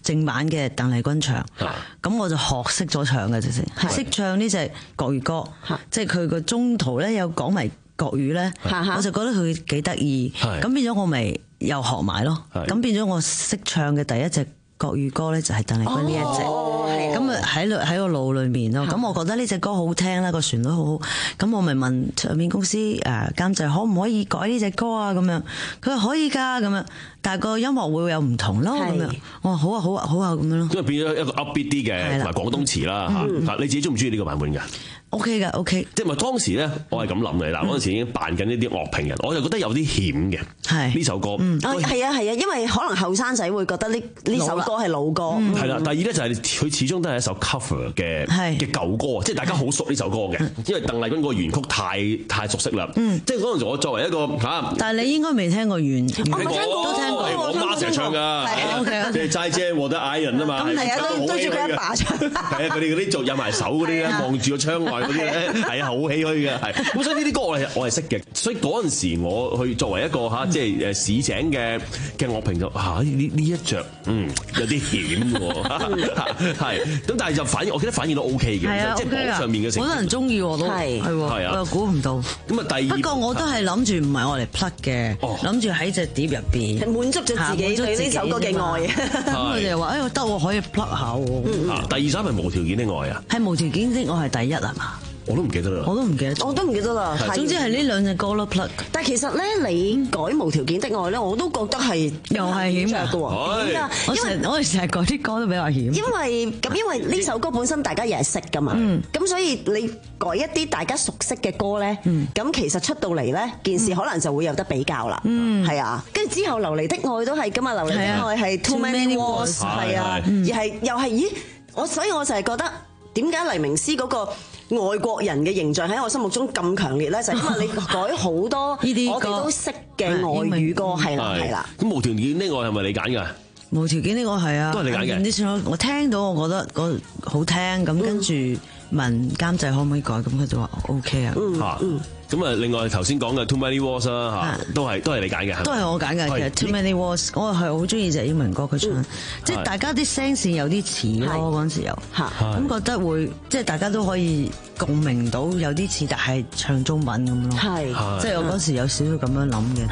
正版嘅鄧麗君唱，咁我就學識咗唱嘅，直情識唱呢隻國語歌，即係佢個中途咧有講埋國語咧，我就覺得佢幾得意，咁變咗我咪又學埋咯，咁變咗我識唱嘅第一隻國語歌咧就係鄧麗君呢一隻，咁啊喺喺個腦裏面咯，咁我覺得呢隻歌好聽啦，個旋律好好，咁我咪問唱片公司誒監製可唔可以改呢隻歌啊咁樣，佢話可以㗎咁樣，但係個音樂會有唔同咯咁樣，我話好啊好啊好啊咁樣咯， 因為變咗一個 upbeat 啲嘅同埋廣東詞啦嚇，你自己中唔中意呢個版本㗎？ O K 嘅 O K， 即係咪當時咧，我係咁諗嘅。嗱，嗰陣時已經扮緊呢啲樂評人，我就覺得有啲險嘅。係呢首歌， 嗯，係啊係啊，因為可能後生仔會覺得呢呢首歌係老歌。 係啦，第二咧就係佢始終都係一首 cover 嘅嘅舊歌，即係大家好熟呢首歌嘅，因為鄧麗君個原曲太太熟悉啦。即係嗰陣時我作為一個嚇， 但係你應該未聽過原， 聽過都聽過，我媽成日唱㗎，即係齋姐我得愛人啊嘛， 咁係啊，都對住佢阿爸唱。 係啊，佢哋嗰啲做有埋手嗰啲咧，望住個窗外嗰啲咧，係啊，好唏噓嘅，係。咁所以呢啲歌我係我係識嘅，所以嗰陣時我去作為一個嚇，即係誒市井嘅嘅樂評就嚇呢呢一著，嗯有啲險喎，係。咁但係就反而我記得反應都 O K 嘅，即係網上面嘅成績。 好多人中意我都係係喎，我又估唔到。咁啊第二不過我都係諗住唔係我嚟 plug 嘅，諗住喺隻碟入邊滿足咗自己對呢首歌嘅愛。 咁佢哋話誒得喎可以 plug 下喎。 第二首係咪無條件的愛啊？ 係無條件的愛係第一係嘛？ 我都唔記得啦， 我都唔記得， 我都唔記得啦。 總之係呢兩隻歌咯 plug。 但係其實咧，你改無條件的愛咧，我都覺得係又係險嘅喎。 我成我哋成日改啲歌都比較險。 因為咁，因為呢首歌本身大家又係識噶嘛，咁所以你改一啲大家熟悉嘅歌咧，咁其實出到嚟咧，件事可能就會有得比較啦。係啊，跟住之後流離的愛都係噶嘛，流離的愛係 Too Many Wars 係啊，而係又係咦，我所以我就係覺得點解黎明詩嗰個外國人嘅形象喺我心目中咁強烈咧，就係因為你改好多我哋都識嘅外語歌，係啦係啦。 咁無條件呢個係咪你揀㗎？ 無條件呢個係啊， 都係你揀嘅。 啲算我聽到，我覺得嗰好聽，咁跟住問監製可唔可以改，咁佢就話 O K 啊。 嚇，咁啊，另外頭先講嘅 Too Many Wars 啦嚇，都係都係你揀嘅， 都係我揀嘅。其實 Too Many Wars 我係好中意隻英文歌，佢唱，即係大家啲聲線有啲似咯，嗰陣時有嚇，咁覺得會即係大家都可以共鳴到有啲似，但係唱中文咁咯。係，即係我嗰時有少少咁樣諗嘅。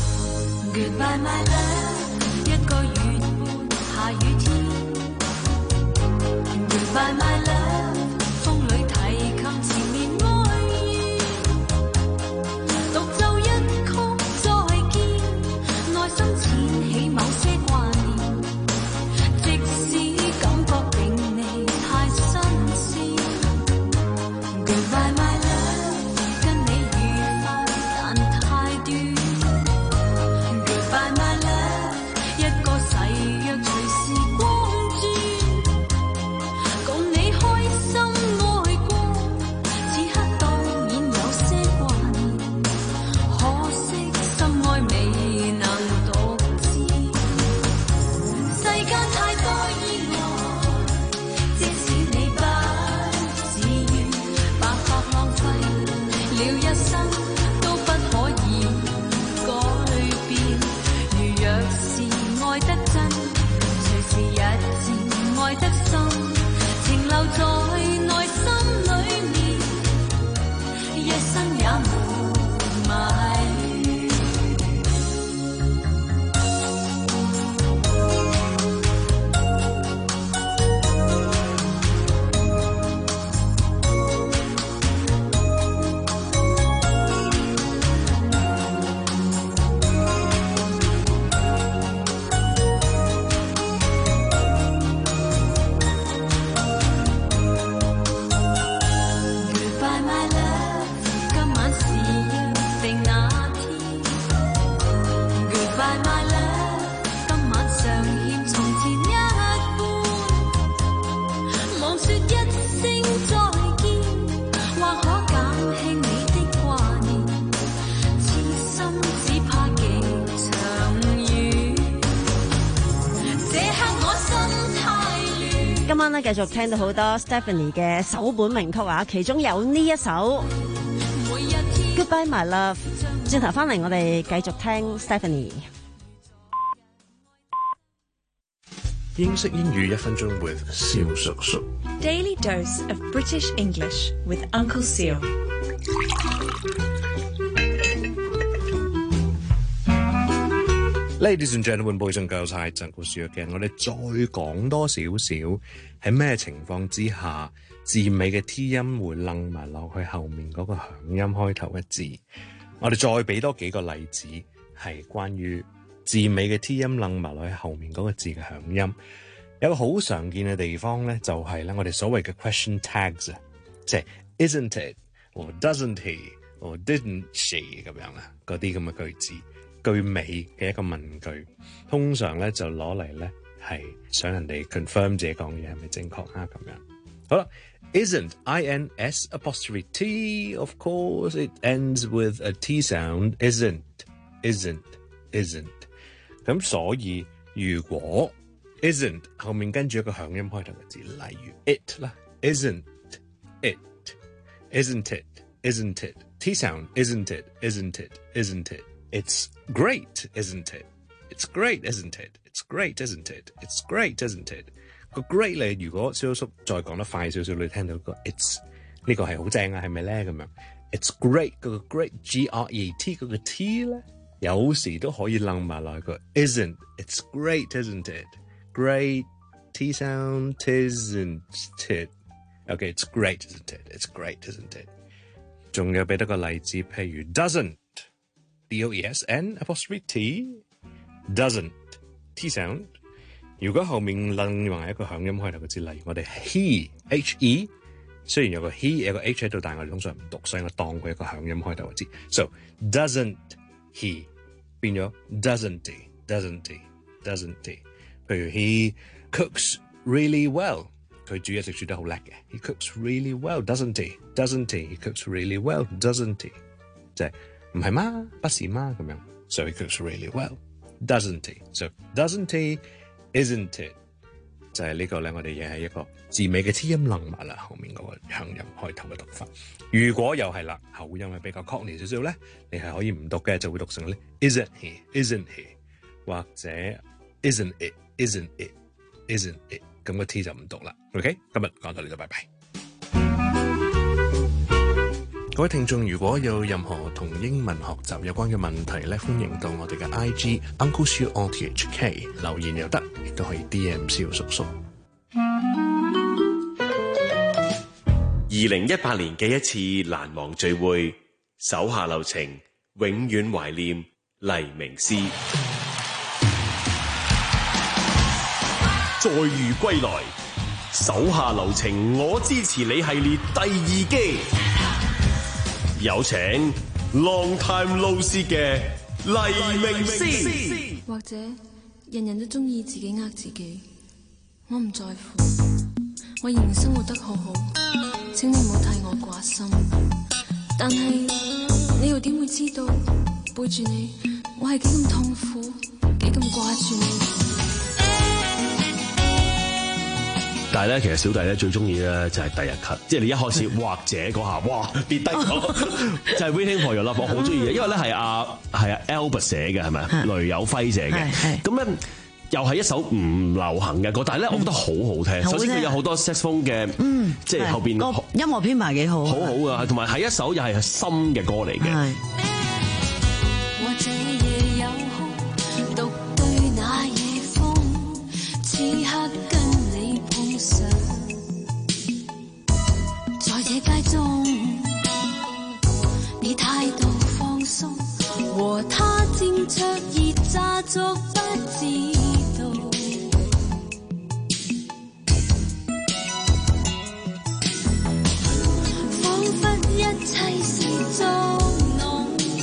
Goodbye my love， 一個月半下雨天。Goodbye my love， 風裏提琴纏綿愛意，獨奏一曲再見，內心淺起某些掛念，即使感覺並未太新鮮。Goodbye my love， 跟你愉快但太短。Goodbye my love， 一個誓約隨時光轉，共你開心愛過，此刻當然有些掛念，可惜心愛未能獨知。世間太多意外，即使你不自願，白白浪費了一生，都不可以改變。如若是愛得真，隨時日漸愛得深，情留在內心裏面，一生也無埋怨。Goodbye my love， 今晚是約定那天。Goodbye my love， 今晚尚欠從前一半。忙說一聲再見，或可減輕你的掛念，痴心只怕極長遠。這刻我心太亂。 今晚咧繼續聽到好多 Stephanie 嘅首本名曲啊，其中有呢一首 Goodbye My Love。轉頭翻嚟，我哋繼續聽 Stephanie。 英式英語一分鐘 with 蕭叔叔。 Daily dose of British English with Uncle Seal。 Ladies and gentlemen, boys and girls, hi， Uncle Seal again。我哋再講多少少喺咩情況之下字尾嘅 T 音會楞埋落去後面嗰個響音開頭嘅字。我哋再俾多幾個例子，係關於字尾嘅 T 音楞埋落去後面嗰個字嘅響音。有個好常見嘅地方咧，就係咧我哋所謂嘅 question tags 啊，即係 isn't it or doesn't he or didn't she 咁樣啦，嗰啲咁嘅句子句尾嘅一個問句，通常咧就攞嚟咧係想人哋 confirm 自己講嘢係咪正確啊咁樣。好啦 ，isn't I N S apostrophe T of course it ends with a T sound isn't isn't isn't 咁所以如果 isn't 後面跟住一個響音開頭嘅字，例如 it 啦 ，isn't it isn't it isn't it T sound isn't it isn't it isn't it It's great isn't it It's great isn't it It's great isn't it It's great isn't it 個 great 你如果蕭叔再講得快少少，你聽到個 it's 呢個係好正啊，係咪咧咁樣 ？It's great 嗰個 great G R E T 嗰個 T 咧，有時都可以楞埋落去個 isn't It's great isn't it Great T sound isn't it Okay it's great isn't it It's great isn't it 仲有俾多個例子，譬如 doesn't D O E S N apostrophe T doesn't T sound 如果後面楞埋一個響音開頭嘅字，例如我哋 he H E 雖然有個 he 有個 H 喺度，但係我哋通常唔讀，所以我當佢一個響音開頭嘅字 so doesn't he 變咗 doesn't he doesn't he doesn't he 譬如 he cooks really well 佢煮嘢食煮得好叻嘅 he cooks really well doesn't he doesn't he he cooks really well doesn't he 即係唔係嗎？不是嗎？咁樣 so he cooks really well doesn't he so doesn't he isn't it 就係呢個咧，我哋亦係一個字尾嘅 T 音楞埋啦，後面嗰個響音開頭嘅讀法。如果又係啦，口音係比較 cockney 少少咧，你係可以唔讀嘅，就會讀成咧 isn't he isn't he 或者 isn't it isn't it isn't it 咁個 T 就唔讀啦。OK， 今日講到呢度，拜拜。各位聽眾，如果有任何同英文學習有關嘅問題咧，歡迎到我哋嘅 I G Uncle Siu O T H K 留言又得，亦都可以 D M 蕭叔叔。 二零一八年嘅一次難忘聚會，手下留情，永遠懷念黎明詩。再遇歸來，手下留情，我支持你系列第二季。有請 Long Time No See 嘅黎明詩。 或者人人都中意自己呃自己，我唔在乎，我仍然生活得好好，請你唔好替我掛心。但係你又點會知道背住你，我係幾咁痛苦，幾咁掛住你。 但係咧，其實小弟咧最中意咧就係第日 cut， 即係你一開始或者嗰下，哇跌低咗，就係 Waiting for Your Love， 我好中意嘅，因為咧係阿係阿 Albert 寫嘅，係咪啊？雷有輝寫嘅，咁咧又係一首唔流行嘅歌，但係咧我覺得好好聽。首先佢有好多 saxophone 嘅，即係後邊個音樂編排幾好， 好好啊，同埋係一首又係深嘅歌嚟嘅。 在這街中，你態度放鬆，和他正灼熱詐作不知道。彷彿一切是捉弄，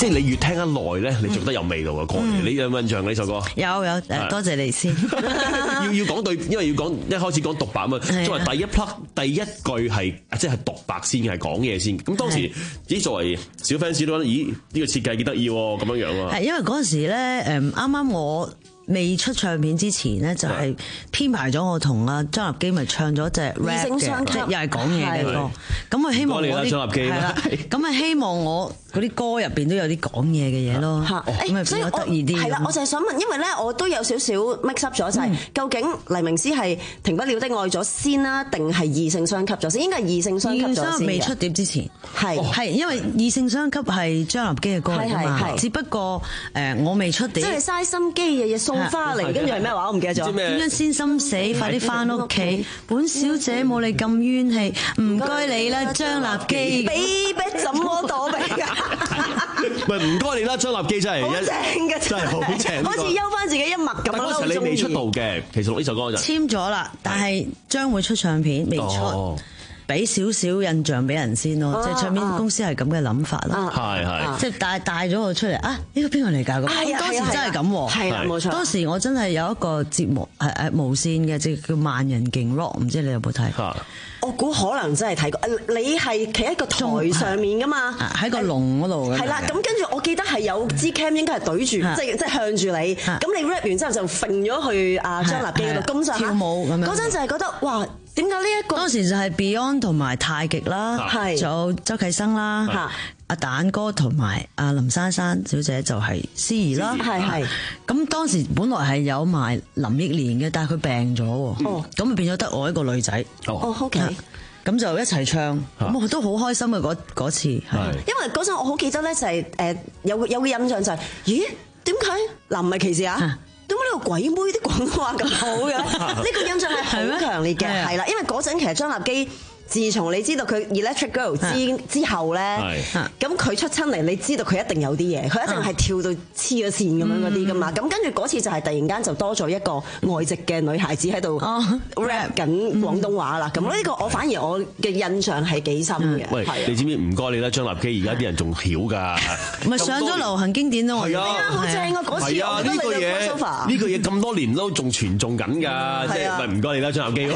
即係你越聽得耐咧，你做得有味道啊！歌你有冇印象呢首歌？ 有有誒，多謝你先。 要要講對，因為要講一開始講獨白啊嘛。作為第一 part 第一句係即係獨白先，係講嘢先。咁當時咦作為小 fans 都覺得咦呢個設計幾得意喎，咁樣樣啊。 係因為嗰陣時咧誒啱啱我未出唱片之前咧，就係編排咗我同阿張立基咪唱咗隻 rap 嘅，即係又係講嘢嘅歌。咁啊希望我啲張立基係啦，咁啊希望我嗰啲歌入邊都有啲講嘢嘅嘢咯。咁咪比較得意啲。 係啦，我就係想問，因為咧我都有少少 mix up 咗，就係究竟黎明詩係停不了的愛咗先啦，定係異性相吸咗先？應該係異性相吸咗先。 未出碟之前係係因為異性相吸係張立基嘅歌嚟㗎嘛，只不過誒我未出碟， 即係嘥心機日日送花嚟，跟住係咩話？我唔記得咗。 點樣先心死？快啲翻屋企！本小姐冇你咁冤氣，唔該你啦，張立基。 Baby 怎麼躲避㗎？ 唔係唔該你啦，張立基真係好正嘅， 真係好正， 好似休翻自己一默咁咯。 嗰時你未出道嘅，其實錄呢首歌就簽咗啦，但係將會出唱片，未出。俾少少印象俾人先咯，即係唱片公司係咁嘅諗法啦。 係係， 即係帶帶咗我出嚟啊！呢個邊個嚟㗎？咁當時真係咁喎， 係啦冇錯。 當時我真係有一個節目係誒無線嘅，即係叫萬人勁 rock，唔知你有冇睇？ 我估可能真係睇過。你係企喺個台上面㗎嘛？ 喺個籠嗰度嘅。 係啦，咁跟住我記得係有支 cam 應該係對住，即係即係向住你。咁你 rap 完之後就揈咗去阿張立基嗰度，咁上下跳舞咁樣。 嗰陣就係覺得哇！點解呢一個當時就係 Beyond 同埋太極啦，仲有周啟生啦，阿蛋哥同埋阿林珊珊小姐就係司儀啦。 係係。咁當時本來係有埋林憶蓮嘅，但係佢病咗喎，咁咪變咗得我一個女仔。 哦，OK。咁就一齊唱，咁我都好開心嘅嗰嗰次。係。 因為嗰陣我好記得咧，就係誒有有個印象就係，咦點解嗱唔係歧視啊？點解呢個鬼妹啲廣東話咁好嘅？呢個印象係好強烈嘅，係啦，因為嗰陣其實張立基。自從你知道佢 Electric Girl 之之後咧，咁佢出親嚟，你知道佢一定有啲嘢，佢一定係跳到黐咗線咁樣嗰啲噶嘛。咁跟住嗰次就係突然間就多咗一個外籍嘅女孩子喺度 rap 緊廣東話啦。咁呢個我反而我嘅印象係幾深嘅。 喂，你知唔知唔該你啦，張立基而家啲人仲曉㗎， 咪上咗流行經典咯。 係啊， 好正啊！嗰次我覺得你嘅 sofa 呢個嘢咁多年都仲傳頌緊㗎，即係咪唔該你啦，張立基。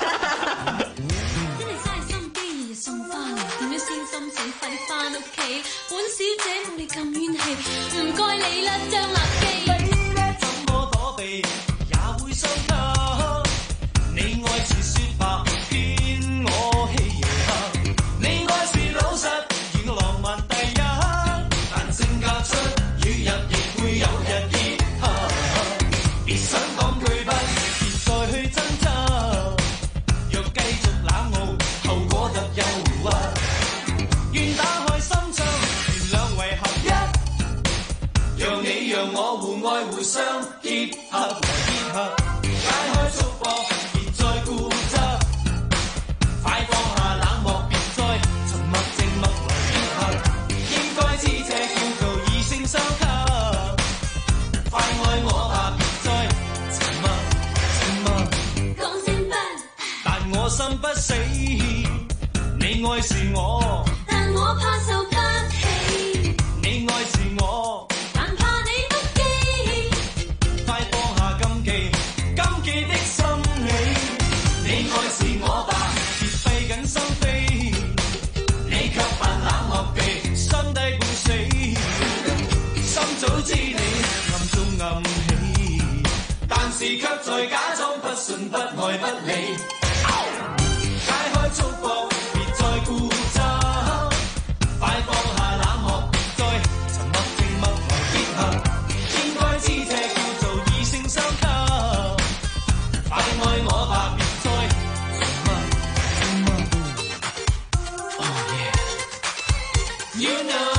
小姐冇你咁冤氣，唔該你啦，張立基。 怎麼躲避也會傷心，你愛是説白，騙我欺人。你愛是老實，現浪漫第一，但性格出雨日亦會有日熱。別想講句不，別再去爭執。若繼續冷傲，後果特憂鬱。願打開心窗。讓你讓我互愛互相結合來結合，解開束縛，別再固執，快放下冷漠，別再沉默靜默來結合，應該知這叫做異性相吸，快愛我吧，別再沉默沉默，講聲不，但我心不死，你愛是我， 但我怕受不起， 你愛是我。早知你暗中暗喜，但是卻在假裝不信不愛不理。解開束縛，別再固執，快放下冷漠，別再沉默靜默來結合。應該知這叫做異性相吸，快愛我吧，別再沉默靜默。Oh yeah, you know.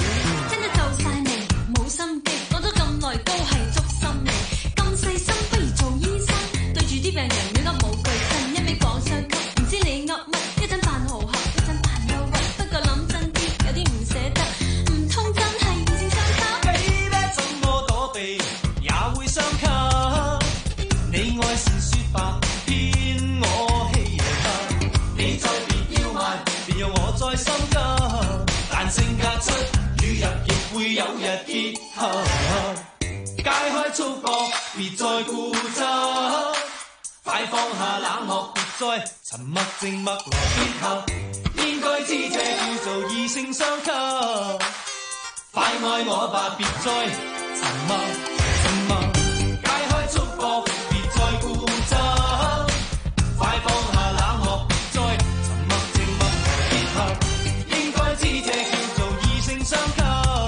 都係捉心你，咁細心不如解開束縛，別再固執，快放下冷漠，別再沉默靜默來結合。應該知這叫做異性相吸，快愛我吧，別再沉默沉默。解開束縛，別再固執，快放下冷漠，別再沉默靜默來結合。應該知這叫做異性相吸。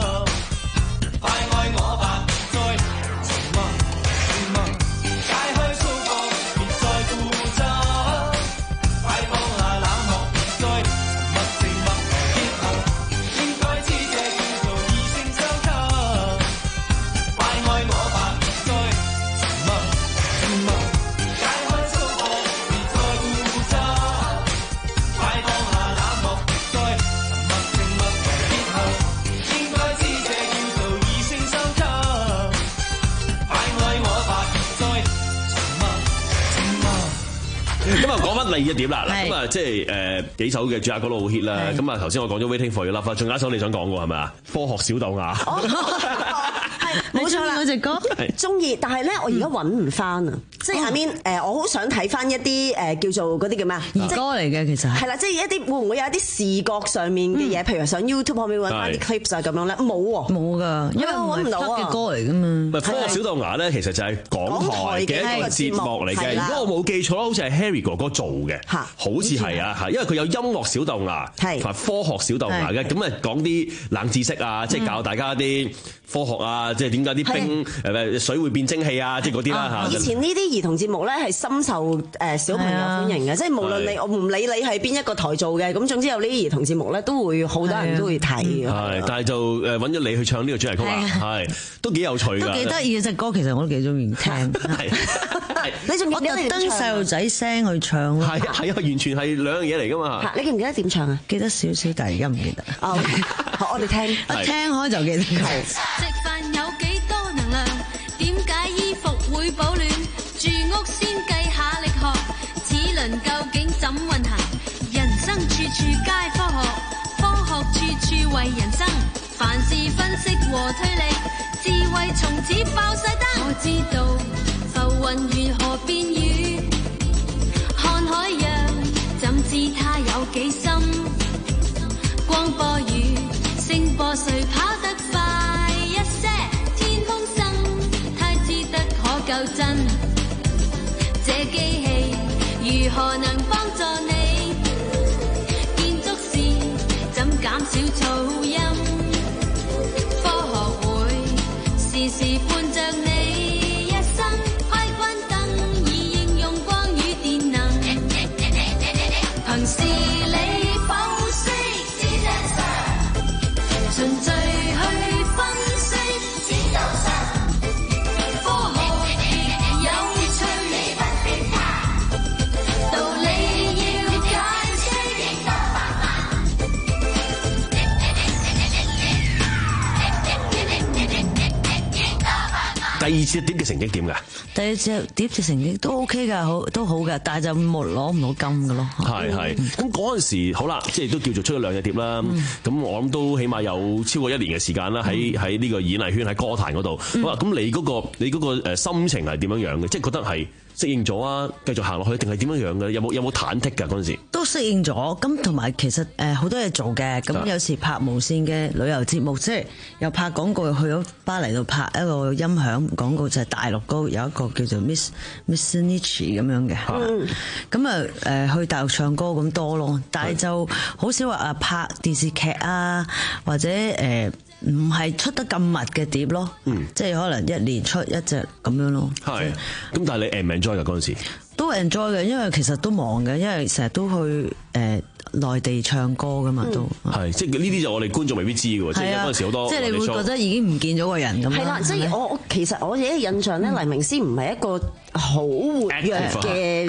咁啊，講翻第二點啦，嗱，咁啊，即係誒幾首嘅主打歌都好 hit 啦。咁啊，頭先我講咗 Waiting for Your Love，仲有一首你想講嘅係咪啊？科學小豆芽， 冇錯啦， 嗰隻歌中意，但係咧我而家揾唔翻啊！即係下面誒，我好想睇翻一啲誒叫做嗰啲叫咩啊？ 兒歌嚟嘅其實係啦，即係一啲會唔會有一啲視覺上面嘅嘢？譬如上 YouTube 可唔可以揾翻啲 clips 啊咁樣咧？冇喎， 冇噶，因為我揾唔到啊嘅歌嚟噶嘛。 科學小豆芽咧，其實就係港台嘅一個節目嚟嘅。如果我冇記錯啦，好似係 Harry 哥哥做嘅，好似係啊嚇，因為佢有音樂小豆芽同埋科學小豆芽嘅，咁啊講啲冷知識啊，即係教大家啲科學啊，即係點解啲冰誒水會變蒸氣啊，即係嗰啲啦嚇。 以前呢啲兒童節目咧係深受誒小朋友歡迎嘅，即係無論你我唔理你係邊一個台做嘅，咁總之有呢啲兒童節目咧都會好多人都會睇嘅。 係，但係就誒揾咗你去唱呢個主題曲啊，係都幾有趣㗎， 都幾得意嘅隻歌，其實我都幾中意聽。係， 你仲記得我特登細路仔聲去唱咯。 係啊係啊，完全係兩樣嘢嚟㗎嘛。 你記唔記得點唱啊？ 記得少少，但係而家唔記得。 哦，好，我哋聽， 一聽開就記得。 食飯有幾多能量？點解衣服會保暖？住屋先計下力學，齒輪究竟怎運行？人生處處皆科學，科學處處為人生。凡事分析和推理，智慧從此爆晒燈。我知道浮雲如何變雨，看海洋怎知它有幾深？光波雨，聲波誰跑得快一些？天空深，太知得可夠真。這機器如何能幫助你？建築時怎減少噪音？科學會時時伴着你一生。開關燈以應用光與電能。憑視理剖析知識上，循序去分析指導上。科學有趣，你不必怕，道理要解釋，應當繁華。 第二次碟嘅成績點㗎？ 第二隻碟嘅成績都 OK 㗎，好都好㗎，但係就冇攞唔到金㗎咯。 係係，咁嗰陣時好啦，即係都叫做出咗兩隻碟啦。咁、嗯、我諗都起碼有超過一年嘅時間啦，喺喺呢個演藝圈喺歌壇嗰度。好啦，咁你嗰、嗰個你嗰個誒心情係點樣樣嘅？即係覺得係適應咗啊，繼續行落去，定係點樣樣嘅？有冇有冇忐忑㗎嗰陣時？ 都適應咗，咁同埋其實誒好多嘢做嘅。咁有時拍無線嘅旅遊節目，即係又拍廣告，又去咗巴黎度拍一個音響廣告，就係、是、大陸嗰有一個叫做 Miss Miss Niche 咁樣嘅。咁啊誒去大陸唱歌咁多咯，但係就好少話啊拍電視劇啊，或者誒唔係出得咁密嘅碟咯。嗯，即係可能一年出一隻咁樣咯。係， 咁但係你 enjoy 㗎嗰陣時？ 都 enjoy 嘅，因為其實都忙嘅，因為成日都去誒、呃、內地唱歌噶嘛，都係即係呢啲就我哋觀眾未必知嘅喎，即係嗰陣時好多， 即係你會覺得已經唔見咗個人咁樣。 係啦，即係我我其實我自己嘅印象咧，黎明詩唔係一個好活躍嘅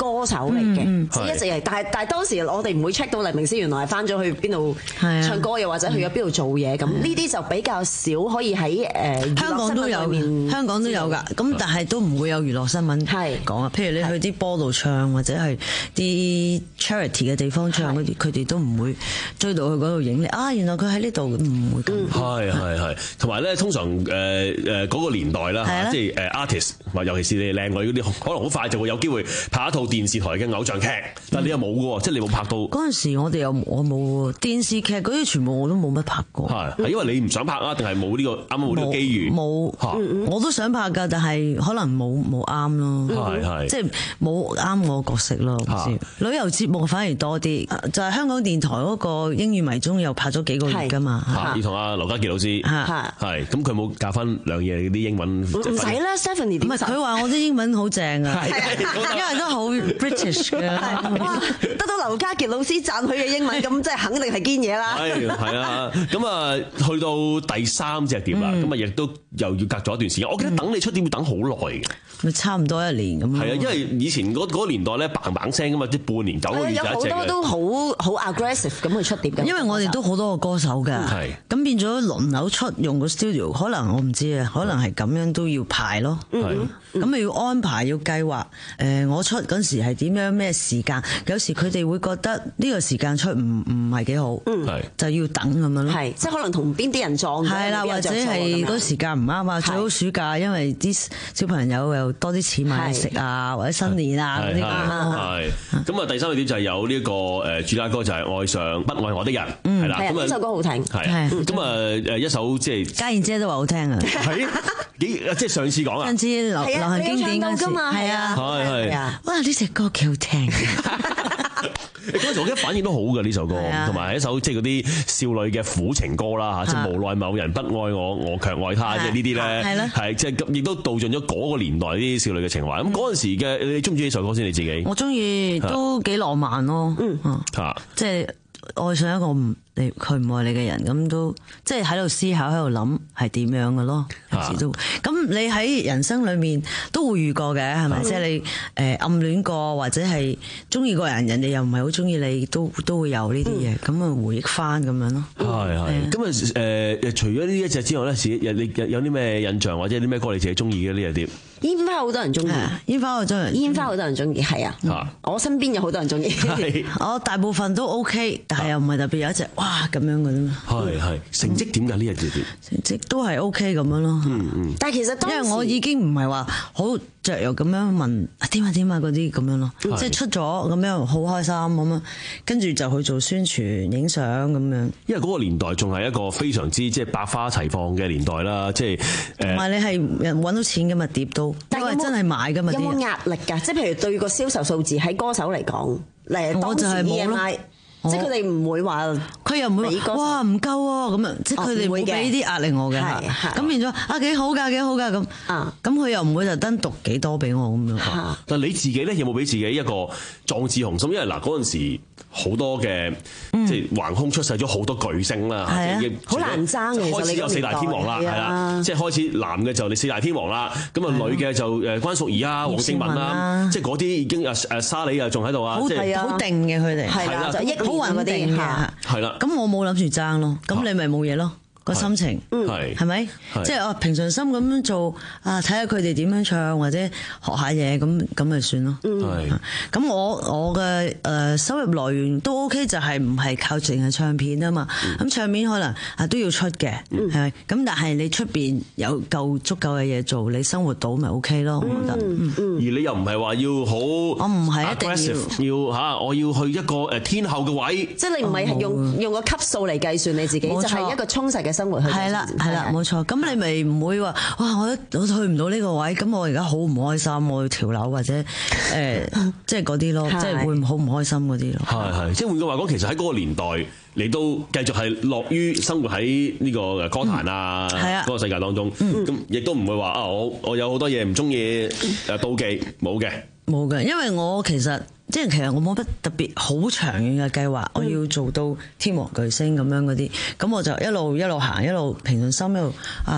歌手嚟嘅，即係一直係。但係但係當時我哋唔會 check 到黎明詩原來係翻咗去邊度唱歌，又或者去咗邊度做嘢。咁呢啲就比較少可以喺誒香港都有，香港都有㗎。咁但係都唔會有娛樂新聞講啊。譬如你去啲波度唱，或者係啲 charity 嘅地方唱嗰啲，佢哋都唔會追到去嗰度影你。啊，原來佢喺呢度，唔會咁。 係係係，同埋咧，通常誒誒嗰個年代啦，即係誒 artist，尤其是你靚女嗰啲，可能好快就會有機會拍一套電視台嘅偶像劇，但係你又冇嘅喎，即係你冇拍到。嗰陣時我哋又我冇電視劇嗰啲，全部我都冇乜拍過。係係因為你唔想拍啊，定係冇呢個啱啱冇呢個機遇？冇，我都想拍㗎，但係可能冇冇啱咯。係係，即係冇啱我角色咯。旅遊節目反而多啲，就係香港電台嗰個英語迷蹤又拍咗幾個月㗎嘛。要同阿劉家傑老師係，咁佢冇教翻兩嘢啲英文。唔使啦 ，Stephanie 點？ 唔係佢話我啲英文好正啊，因為都好 British 嘅。 哇！得到劉家傑老師讚佢嘅英文，咁即係肯定係堅嘢啦。 係係啊，咁啊去到第三隻碟啦，咁啊亦都又要隔咗一段時間。我記得等你出碟要等好耐嘅， 咪差唔多一年咁。 係啊，因為以前嗰嗰個年代咧嘭嘭聲噶嘛，即係半年九個月就一隻嘅。有好多都好好 aggressive 咁去出碟嘅。 因為我哋都好多個歌手㗎，咁變咗輪流出用個 studio，可能我唔知啊，可能係咁樣都要排咯。咁咪要安排要計劃。誒，我出嗰時係點樣咩時間？有時佢哋會覺得呢個時間出唔唔係幾好，就要等咁樣咯。 係，即係可能同邊啲人撞係啦，或者係嗰個時間唔啱啊。最好暑假，因為啲小朋友又多啲錢買食啊，或者新年啊嗰啲咁咯。 係。咁啊，第三個點就係有呢一個誒主打歌就係愛上不愛我的人，係啦。 咁啊，呢首歌好聽。 係。咁啊誒一首即係家燕姐都話好聽啊。 係幾即係上次講啊。 上次流流行經典嗰陣時係啊。係係。哇！呢隻歌幾好聽。 嗰陣時我覺得反應都好嘅呢首歌，同埋係一首即係嗰啲少女嘅苦情歌啦嚇，即係無奈某人不愛我，我卻愛他，即係呢啲咧係即係亦都道盡咗嗰個年代啲少女嘅情懷。咁嗰陣時嘅你中唔中意呢首歌先？你自己我中意，都幾浪漫咯。嗯嚇，即係愛上一個唔你佢唔愛你嘅人，咁都即係喺度思考，喺度諗係點樣嘅咯。有時都咁，你喺人生裏面都會遇過嘅，係咪？即係你誒暗戀過，或者係中意個人，人哋又唔係好中意你，都都會有呢啲嘢，咁啊回憶翻咁樣咯。係係。咁啊誒，除咗呢一隻之外咧，你有有啲咩印象或者啲咩歌你自己中意嘅呢隻碟？ 煙花好多人中意， 煙花好多人， 煙花好多人中意，係啊。我身邊有好多人中意， 我大部分都 OK，但係又唔係特別有一隻哇咁樣嘅啫嘛。 係係。成績點㗎呢一隻碟？ 成績都係 OK 咁樣咯。 嗯嗯。 但係其實當時因為我已經唔係話好雀躍咁樣問啊點啊點啊嗰啲咁樣咯，即係出咗咁樣好開心咁樣，跟住就去做宣傳、影相咁樣。 因為嗰個年代仲係一個非常之即係百花齊放嘅年代啦，即係誒。 同埋你係揾到錢㗎嘛碟都，因為真係買㗎嘛。 有冇壓力㗎？即係譬如對個銷售數字喺歌手嚟講，誒當時 E M I。即係佢哋唔會話， 佢又唔會哇唔夠喎咁樣，即係佢哋會俾啲壓力我嘅，咁變咗啊幾好㗎幾好㗎咁，咁佢又唔會特登讀幾多俾我咁樣。 但係你自己咧有冇俾自己一個壯志雄心？因為嗱嗰陣時好多嘅即係橫空出世咗好多巨星啦， 好難爭嘅。 開始有四大天王啦，係啦，即係開始男嘅就你四大天王啦，咁啊女嘅就誒關淑怡啊、黃聖文啦，即係嗰啲已經誒誒沙莉啊仲喺度啊，即係好定嘅佢哋， 係啦， 好穩定嘅， 係啦。 咁我冇諗住爭咯，咁你咪冇嘢咯。個心情係係咪？即係我平常心咁樣做啊，睇下佢哋點樣唱或者學下嘢咁咁咪算咯。咁我我嘅誒收入來源都 OK，就係唔係靠淨係唱片啊嘛。咁唱片可能啊都要出嘅，係咪？咁但係你出邊有夠足夠嘅嘢做，你生活到咪 OK 咯？我覺得。 而你又唔係話要好， 我唔係一定要要嚇，我要去一個誒天后嘅位。 即係你唔係用用個級數嚟計算你自己，就係一個充實嘅生活去。 係啦，係啦，冇錯。咁你咪唔會話哇，我我去唔到呢個位，咁我而家好唔開心，我要跳樓或者誒，即係嗰啲咯，即係會好唔開心嗰啲咯。 係係，即係換句話講，其實喺嗰個年代，你都繼續係樂於生活喺呢個歌壇啊，嗰個世界當中。咁亦都唔會話啊，我我有好多嘢唔中意誒妒忌，冇嘅， 冇嘅，因為我其實。即係其實我冇乜特別好長遠嘅計劃，我要做到天王巨星咁樣嗰啲，咁我就一路一路行，一路平常心一路啊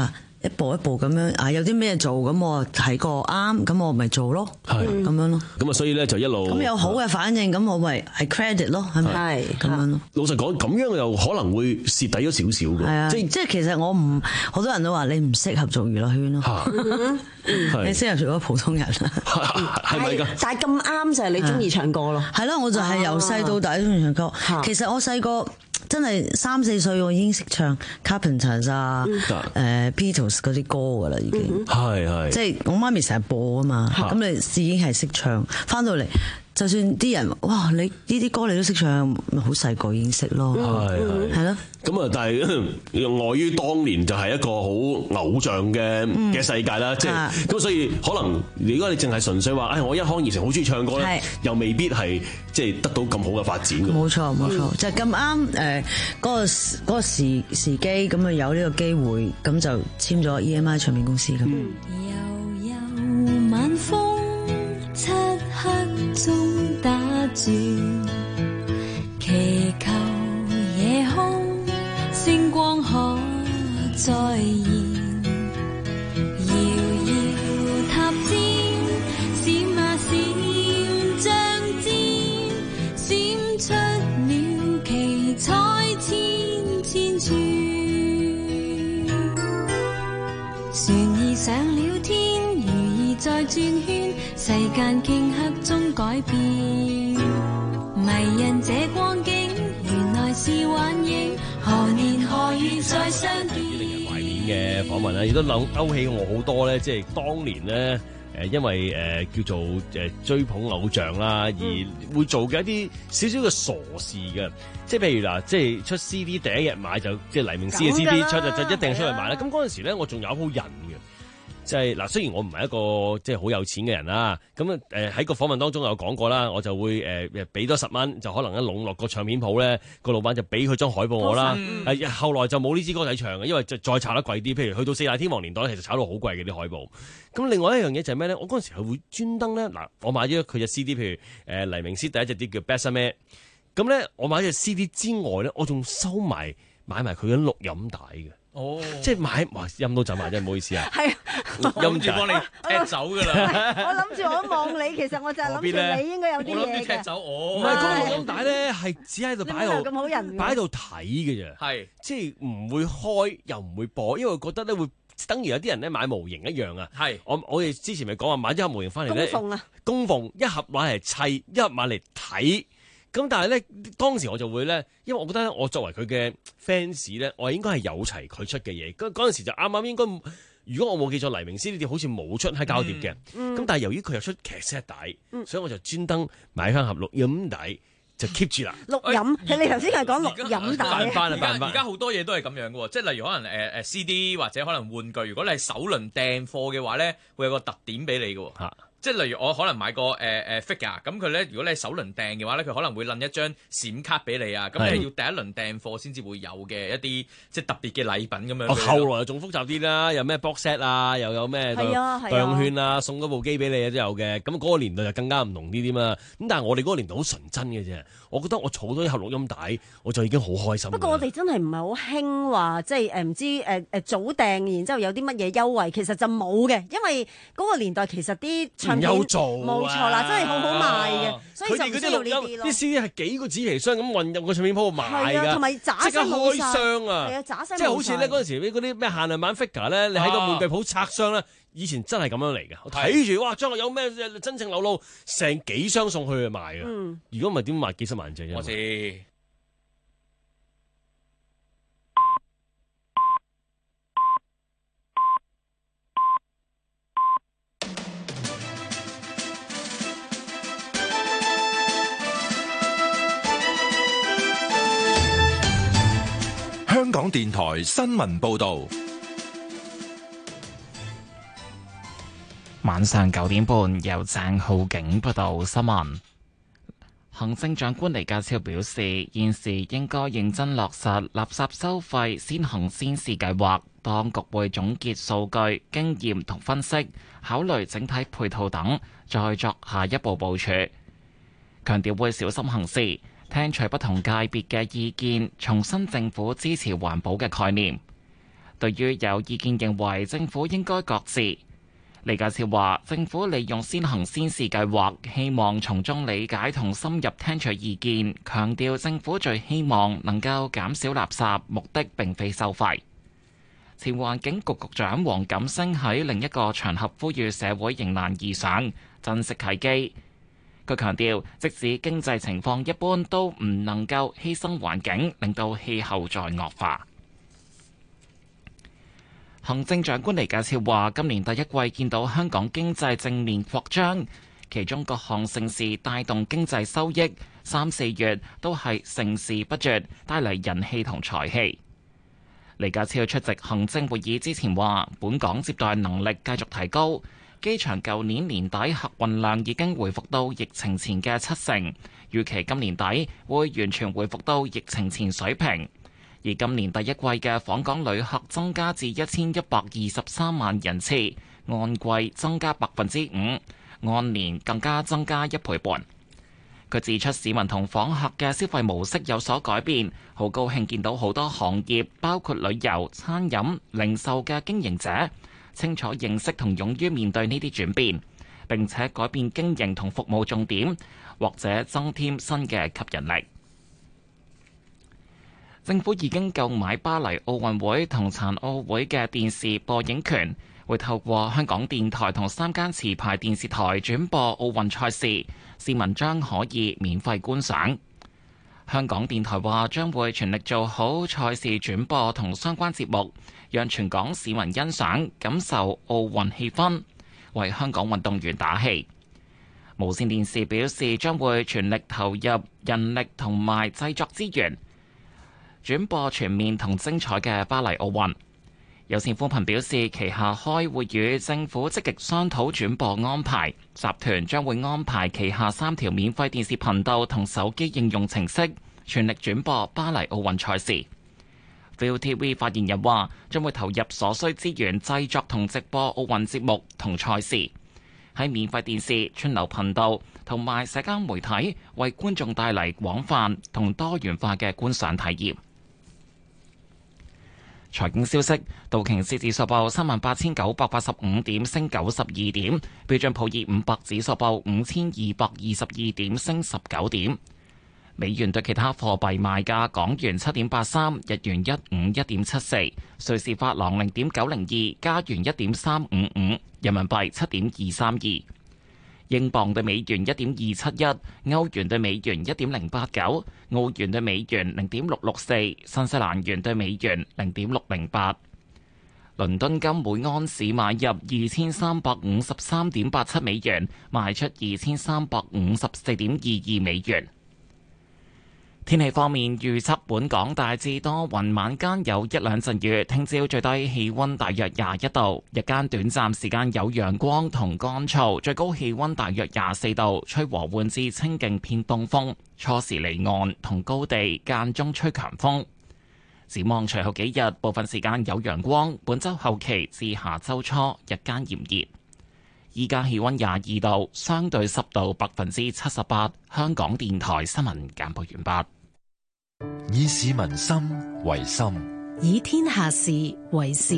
一步一步咁樣啊，有啲咩做咁我睇過啱，咁我咪做咯， 係咁樣咯。 咁啊，所以咧就一路咁有好嘅反應，咁我咪係 credit 咯，係咪？係咁樣咯。 老實講，咁樣又可能會蝕底咗少少嘅。 係啊，即係即係其實我唔好多人都話你唔適合做娛樂圈咯，你適合做個普通人啊， 係咪㗎？ 但係咁啱就係你中意唱歌咯。 係咯，我就係由細到大都中意唱歌。其實我細個真係三四歲我已經識唱 Carpenters 啊、誒 Beatles 嗰啲歌㗎啦，已經係係。 即係我媽咪成日播啊嘛，咁你已經係識唱，翻到嚟。就算啲人哇，你呢啲歌你都識唱，咪好細個已經識咯， 係係係咯。 咁啊，但係礙於當年就係一個好偶像嘅嘅世界啦，即係咁，所以可能如果你淨係純粹話，唉，我一腔而成好中意唱歌咧，又未必係即係得到咁好嘅發展嘅。 冇錯冇錯，就係咁啱誒嗰個嗰個時時機，咁啊有呢個機會，咁就簽咗 E M I 唱片公司咁。 悠悠晚風，漆黑中打轉，祈求夜空星光可再現。遙遙塔尖，閃啊閃，像箭閃出了奇彩千千串。船兒上了天，如兒在轉圈，世間頃刻中改變，迷人這光景，原來是幻影，何年何月再相見。 令人懷念嘅訪問啦，亦都諗勾起我好多咧，即係當年咧誒，因為誒、呃、叫做誒追捧偶像啦，而會做嘅一啲少少嘅傻事嘅，即係譬如嗱，即係出 C D 第一日買就即係黎明詩嘅 C D 出就就一定出去買啦。咁嗰陣時咧，我仲有好人嘅。即係嗱，雖然我唔係一個即係好有錢嘅人啦，咁誒喺個訪問當中有講過啦，我就會誒誒俾多十蚊，就可能一籠落個唱片鋪咧，個老闆就俾佢張海報我啦。誒、嗯、後來就冇呢支歌仔唱嘅，因為再再炒得貴啲，譬如去到四大天王年代咧，其實炒到好貴嘅啲海報。咁另外一樣嘢就係咩咧？我嗰陣時係會專登咧，嗱，我買咗佢隻 C D，譬如誒黎明詩第一隻碟叫 Besame，咁咧我買隻 C D 之外咧，我仲收埋買埋佢嘅錄音帶嘅。哦，即係買，哇，音都走埋，真係唔好意思啊。係，音就幫你踢走噶啦。 我諗住我望你，其實我就係諗住你應該有啲嘢嘅。 踢走我。 唔係，嗰個錄音帶咧係只喺度擺度， 咁好人擺喺度睇嘅啫。係，即係唔會開又唔會播，因為覺得咧會等於有啲人咧買模型一樣啊。係，我我哋之前咪講話買咗盒模型翻嚟咧，供奉啊，供奉一盒買嚟砌，一盒買嚟睇。咁但係咧，當時我就會咧，因為我覺得我作為佢嘅 fans 咧，我係應該係有齊佢出嘅嘢。嗰嗰陣時就啱啱應該，如果我冇記錯，黎明詩呢啲好似冇出喺膠碟嘅。咁、嗯嗯、但係由於佢又出劇 set 帶，嗯、所以我就專登買翻盒錄音帶就 keep 住啦。 錄音，哎、你頭先係講錄音帶。 辦翻啊，辦翻。而家好多嘢都係咁樣嘅喎，即係例如可能誒誒、呃、C D 或者可能玩具，如果你係首輪訂貨嘅話咧，會有個特點俾你嘅喎。嚇！即係例如我可能買個誒誒 figure，咁佢咧如果你係首輪訂嘅話咧，佢可能會撚一張閃卡俾你啊，咁你係要第一輪訂貨先至會有嘅一啲即係特別嘅禮品咁樣。 哦，後來仲複雜啲啦，有咩 box set 啊，又有咩代用券啊，送嗰部機俾你啊都有嘅。咁嗰個年代就更加唔同啲啲嘛。咁但係我哋嗰個年代好純真嘅啫。我覺得我儲咗一盒錄音帶，我就已經好開心。 不過我哋真係唔係好興話，即係誒唔知誒誒早訂，然之後有啲乜嘢優惠，其實就冇嘅，因為嗰個年代其實啲唱片有做冇錯啦，真係好好賣嘅，所以就唔需要呢啲咯。 啲 C D 係幾個紙皮箱咁運入個唱片鋪賣㗎， 同埋渣即刻開箱啊！ 係啊，渣聲即係好似咧嗰陣時嗰啲咩限量版 figure 咧，你喺個玩具鋪拆箱咧，以前真係咁樣嚟㗎。我睇住哇，將來有咩真情流露，成幾箱送去去賣㗎。如果唔係點賣幾十萬隻啫？我知。 香港電台新聞報道， 晚上九點半由鄭浩景報道新聞。行政長官李家超表示，現時應該認真落實垃圾收費先行先試計劃，當局會總結數據、經驗同分析，考慮整體配套等，再作下一步部署。強調會小心行事，聽取不同界別嘅意見，重申政府支持環保嘅概念。 對於有意見認為政府應該擱置，李家超話：政府利用先行先試計劃，希望從中理解同深入聽取意見，強調政府最希望能夠減少垃圾，目的並非收費。前環境局局長黃錦星喺另一個場合呼籲社會迎難而上，珍惜契機。佢強調，即使經濟情況一般，都唔能夠犧牲環境，令到氣候再惡化。行政長官李家超話：今年第一季見到香港經濟正面擴張，其中各項盛事帶動經濟收益，三四月都係盛事不絕，帶嚟人氣同財氣。李家超出席行政會議之前話：本港接待能力繼續提高，機場舊年年底客運量已經回復到疫情前嘅七成，預期今年底會完全回復到疫情前水平。而今年第一季嘅訪港旅客增加至一千一百二十三萬人次，按季增加百分之五，按年更加增加一倍半。佢指出，市民同訪客嘅消費模式有所改變，好高興見到好多行業，包括旅遊、餐飲、零售嘅經營者，清楚認識同勇於面對呢啲轉變，並且改變經營同服務重點，或者增添新嘅吸引力。政府已經購買巴黎奧運會同殘奧會嘅電視播映權，會透過香港電台同三間持牌電視台轉播奧運賽事，市民將可以免費觀賞。香港電台話將會全力做好賽事轉播同相關節目，讓全港市民欣賞、感受奧運氣氛，為香港運動員打氣。無線電視表示將會全力投入人力同埋製作資源，轉播全面同精彩嘅巴黎奧運。有線寬頻表示，旗下開會與政府積極商討轉播安排，集團將會安排旗下三條免費電視頻道同手機應用程式，全力轉播巴黎奧運賽事。V O T V 發言人話，將會投入所需資源製作同直播奧運節目同賽事，喺免費電視、串流頻道同埋社交媒體為觀眾帶嚟廣泛同多元化嘅觀賞體驗。財經消息，道瓊斯指數報三萬八千九百八十五點，升九十二點；標準普爾五百指數報五千二百二十二點，升十九點。美元對其他貨幣賣價：港元七點八三，日元一五一點七四，瑞士法郎零點九零二，加元一點三五五，人民幣七點二三二。英鎊對美元一點二七一，歐元對美元一點零八九，澳元對美元零點六六四，新西蘭元對美元零點六零八。倫敦金每盎司買入二千三百五十三點八七美元，賣出二千三百五十四點二二美元。天氣方面，預測本港大致多雲，晚間有一兩陣雨。聽朝最低氣溫大約廿一度，日間短暫時間有陽光同乾燥，最高氣溫大約廿四度，吹和緩至清勁偏東風。初時離岸同高地間中吹強風。展望隨後幾日，部分時間有陽光。本週後期至下週初日間炎熱。依家氣溫廿二度，相對濕度百分之七十八。香港電台新聞簡報完畢。 以市民心為心， 以天下事為事。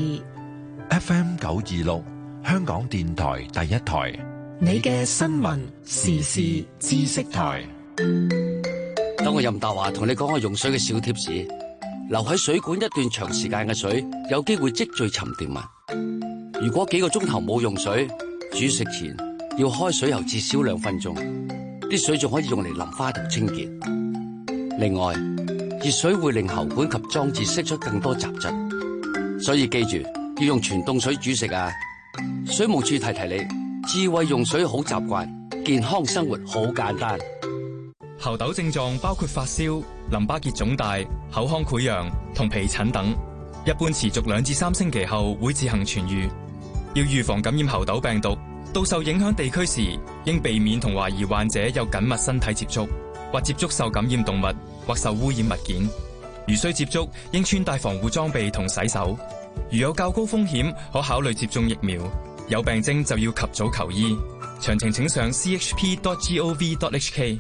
F M 九二六，香港電台第一台， 你嘅新聞時事知識台。 等我任達華同你講下用水嘅小貼士。留喺水管一段長時間嘅水，有機會積聚沉澱物。如果幾個鐘頭冇用水，煮食前要開水喉至少兩分鐘，啲水仲可以用嚟淋花同清潔。另外，熱水會令喉管及裝置釋出更多雜質，所以記住要用全凍水煮食啊！水務署提提你，智慧用水好習慣，健康生活好簡單。 猴痘症狀包括發燒、淋巴結腫大、口腔潰瘍同皮疹等，一般持續兩至三星期後會自行痊癒。要預防感染猴痘病毒，到受影響地區時，應避免同懷疑患者有緊密身體接觸，或接觸受感染動物或受污染物件。如需接觸，應穿戴防護裝備同洗手。如有較高風險，可考慮接種疫苗。有病徵就要及早求醫。詳情請上 c h p dot gov dot h k。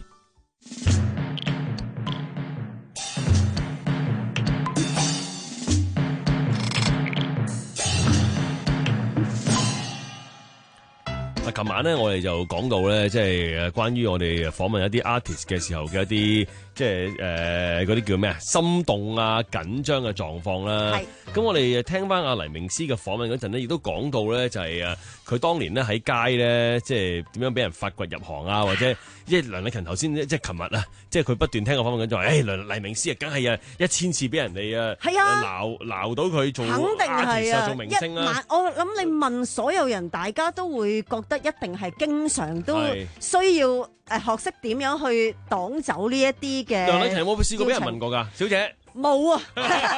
嗱，琴晚咧我哋就講到咧，即係誒關於我哋訪問一啲 artist 嘅時候嘅一啲，即係誒嗰啲叫咩啊，心動啊、緊張嘅狀況啦。咁我哋聽翻阿黎明詩嘅訪問嗰陣咧，亦都講到咧，就係誒佢當年咧喺街咧，即係點樣俾人發掘入行啊，或者即係梁禮勤頭先即係琴日啊，即係佢不斷聽我訪問緊就話，誒梁黎明詩啊，梗係啊一千次俾人哋啊鬧鬧到佢做 artist 做明星啦。 我諗你問所有人，大家都會覺得一定係經常都需要誒學識點樣去擋走呢一啲嘅。 梁禮勤有冇試過俾人問過㗎，小姐？ 冇啊，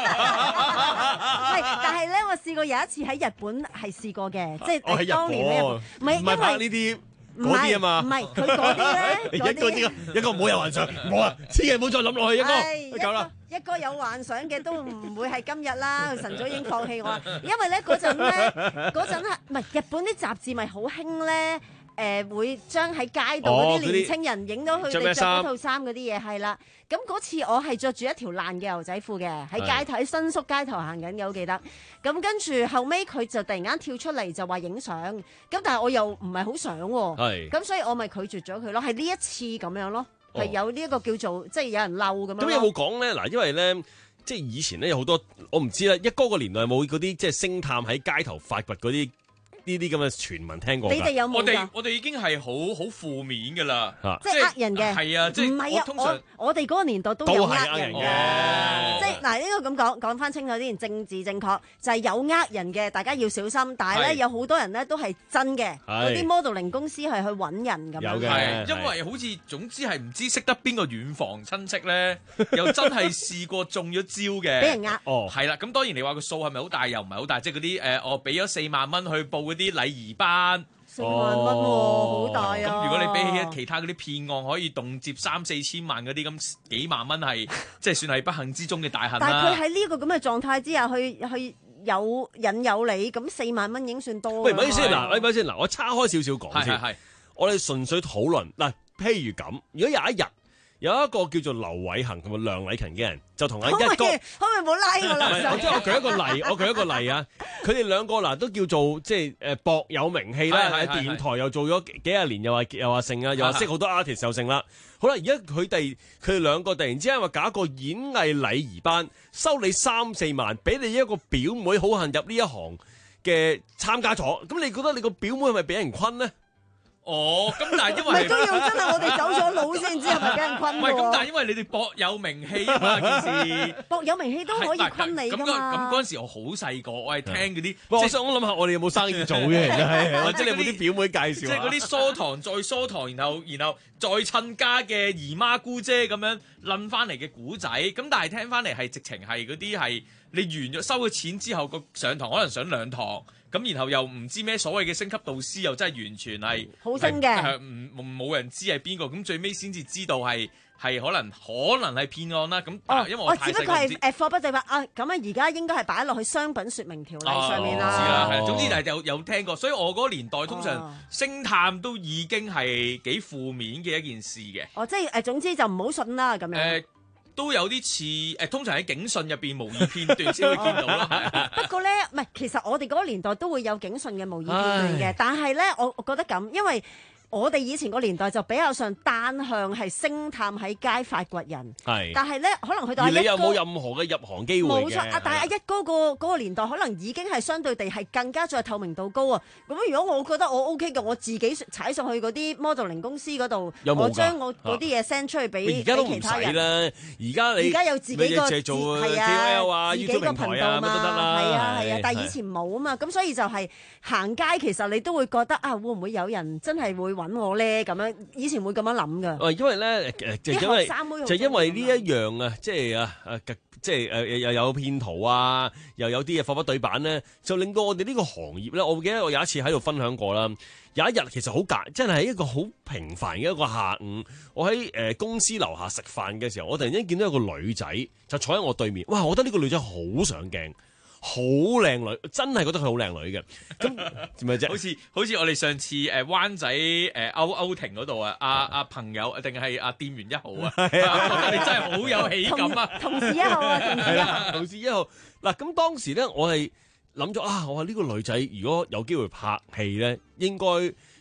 係，但係咧，我試過有一次喺日本係試過嘅，即係當年咧，唔係因為呢啲嗰啲啊嘛， 唔係佢嗰啲咧， 一個呢個一個唔好有幻想，冇啊，千祈唔好再諗落去，一個夠啦。 一個有幻想嘅都唔會係今日啦，晨早已經放棄我啦，因為咧嗰陣咧，嗰陣係唔係日本啲雜誌咪好興咧？誒、呃、會將喺街度嗰啲年青人影到佢哋着嗰套衫嗰啲嘢係啦，咁嗰次我係着住一條爛嘅牛仔褲嘅，喺街頭喺新宿街頭行緊嘅，我記得。咁跟住後尾佢就突然間跳出嚟就話影相，咁但係我又唔係好想喎，咁所以我咪拒絕咗佢咯，係呢一次咁樣咯，係、哦、有呢一個叫做即係有人嬲咁樣。 咁有冇講咧？嗱，因為咧即係以前咧有好多我唔知啦，一哥個年代有冇嗰啲即係星探喺街頭發掘嗰啲？呢啲咁嘅傳聞聽過， 你哋有冇？ 我哋我哋已經係好好負面㗎啦， 即係呃人嘅， 係啊，即係唔係啊？ 通常我我哋嗰個年代都有呃人嘅， 哦、 即係嗱呢個咁講講翻清楚啲，政治正確就係、是、有呃人嘅，大家要小心。但係咧有好多人咧都係真嘅，嗰啲 modeling 公司係去揾人咁樣。 有嘅，因為好似總之係唔知識得邊個遠房親戚咧，又真係試過中咗招嘅， 俾人呃。 哦，係啦，咁當然你話個數係咪好大？又唔係好大，即係嗰啲誒，我俾咗四萬蚊去報嗰啲禮儀班， 四萬蚊喎，好大啊！ 咁如果你比起其他嗰啲騙案可以動輒三四千萬嗰啲，咁幾萬蚊係即係算係不幸之中嘅大幸啦。 但係佢喺呢個咁嘅狀態之下，去去有引誘你，咁四萬蚊已經算多。 喂，唔好意思嗱，喂，唔好意思嗱，我叉開少少講先。係係係，我哋純粹討論嗱，譬如咁，如果有一日有一個叫做劉偉恒同埋梁禮勤嘅人，就同阿一哥，可唔可以唔好拉我啦？ 即係我舉一個例，我舉一個例啊！佢哋兩個嗱都叫做即係誒薄有名氣啦，喺電台又做咗幾廿年，又話又話成啊，又話識好多 artist 又成啦。好啦，而家佢哋佢哋兩個突然之間話搞一個演藝禮儀班，收你三四萬，俾你一個表妹好幸入呢一行嘅參加咗，咁你覺得你個表妹係咪俾人坤呢？ 哦，咁但係因為都要真係我哋走咗路先知係咪俾人坤喎？ 唔係咁，但係因為你哋薄有名氣啊嘛，件事薄有名氣都可以坤你㗎嘛。 咁嗰陣時我好細個，我係聽嗰啲。 我想我諗下，我哋有冇生意做嘅？係或者你有冇啲表妹介紹？ 即係嗰啲疏堂再疏堂，然後然後再親家嘅姨媽姑姐咁樣撚翻嚟嘅古仔。咁但係聽翻嚟係直情係嗰啲係你完咗收咗錢之後個上堂可能上兩堂。咁然後又唔知咩所謂嘅升級導師，又真係完全係好升嘅， 唔冇人知係邊個，咁最尾先至知道係係可能可能係騙案啦。咁、哦、因為我太細個唔知。我只不過係誒貨不對辦啊，咁啊而家應該係擺落去商品説明條例上面啦。 哦、知啦，係、哦，總之就係有有聽過，所以我嗰個年代通常星探都已經係幾負面嘅一件事嘅。 哦，即係誒總之就唔好信啦咁樣。呃都有啲似誒，通常喺警訊入邊模擬片段先會見到咯。 不過咧，唔係，其實我哋嗰個年代都會有警訊嘅模擬片段嘅，但係咧，我我覺得咁，因為我哋以前個年代就比較上單向係星探喺街發掘人，係，但係咧可能去到阿一哥， 而你又冇任何嘅入行機會嘅。 冇錯啊！但係阿一哥個嗰個年代可能已經係相對地係更加再透明度高啊！咁如果我覺得我 OK 嘅，我自己踩上去嗰啲 modeling 公司嗰度，我將我嗰啲嘢 send 出去俾其他人啦。 而家你而家有自己個自做係啊， 自己個頻道嘛，係啊係啊，但係以前冇啊嘛，咁所以就係行街其實你都會覺得啊，會唔會有人真係會揾我咧咁？以前會咁樣諗噶， 因為咧，就因為就因為呢一樣啊，即係啊啊，即係誒又有騙徒啊，又有啲嘢貨不對版咧，就令到我哋呢個行業咧，我記得我有一次喺度分享過啦。有一日其實好簡，真係一個好平凡嘅一個下午，我喺誒公司樓下食飯嘅時候，我突然間見到有個女仔就坐喺我對面，哇！我覺得呢個女仔好上鏡。好靚女，真係覺得佢好靚女嘅。咁點解啫？ 好似好似我哋上次誒灣仔誒歐歐庭嗰度啊，阿阿朋友定係阿店員一號啊，我覺得你真係好有喜感啊！ 同事一號啊，同事一號， 同事一號。嗱，咁當時咧，我係諗咗啊，我話呢個女仔如果有機會拍戲咧，應該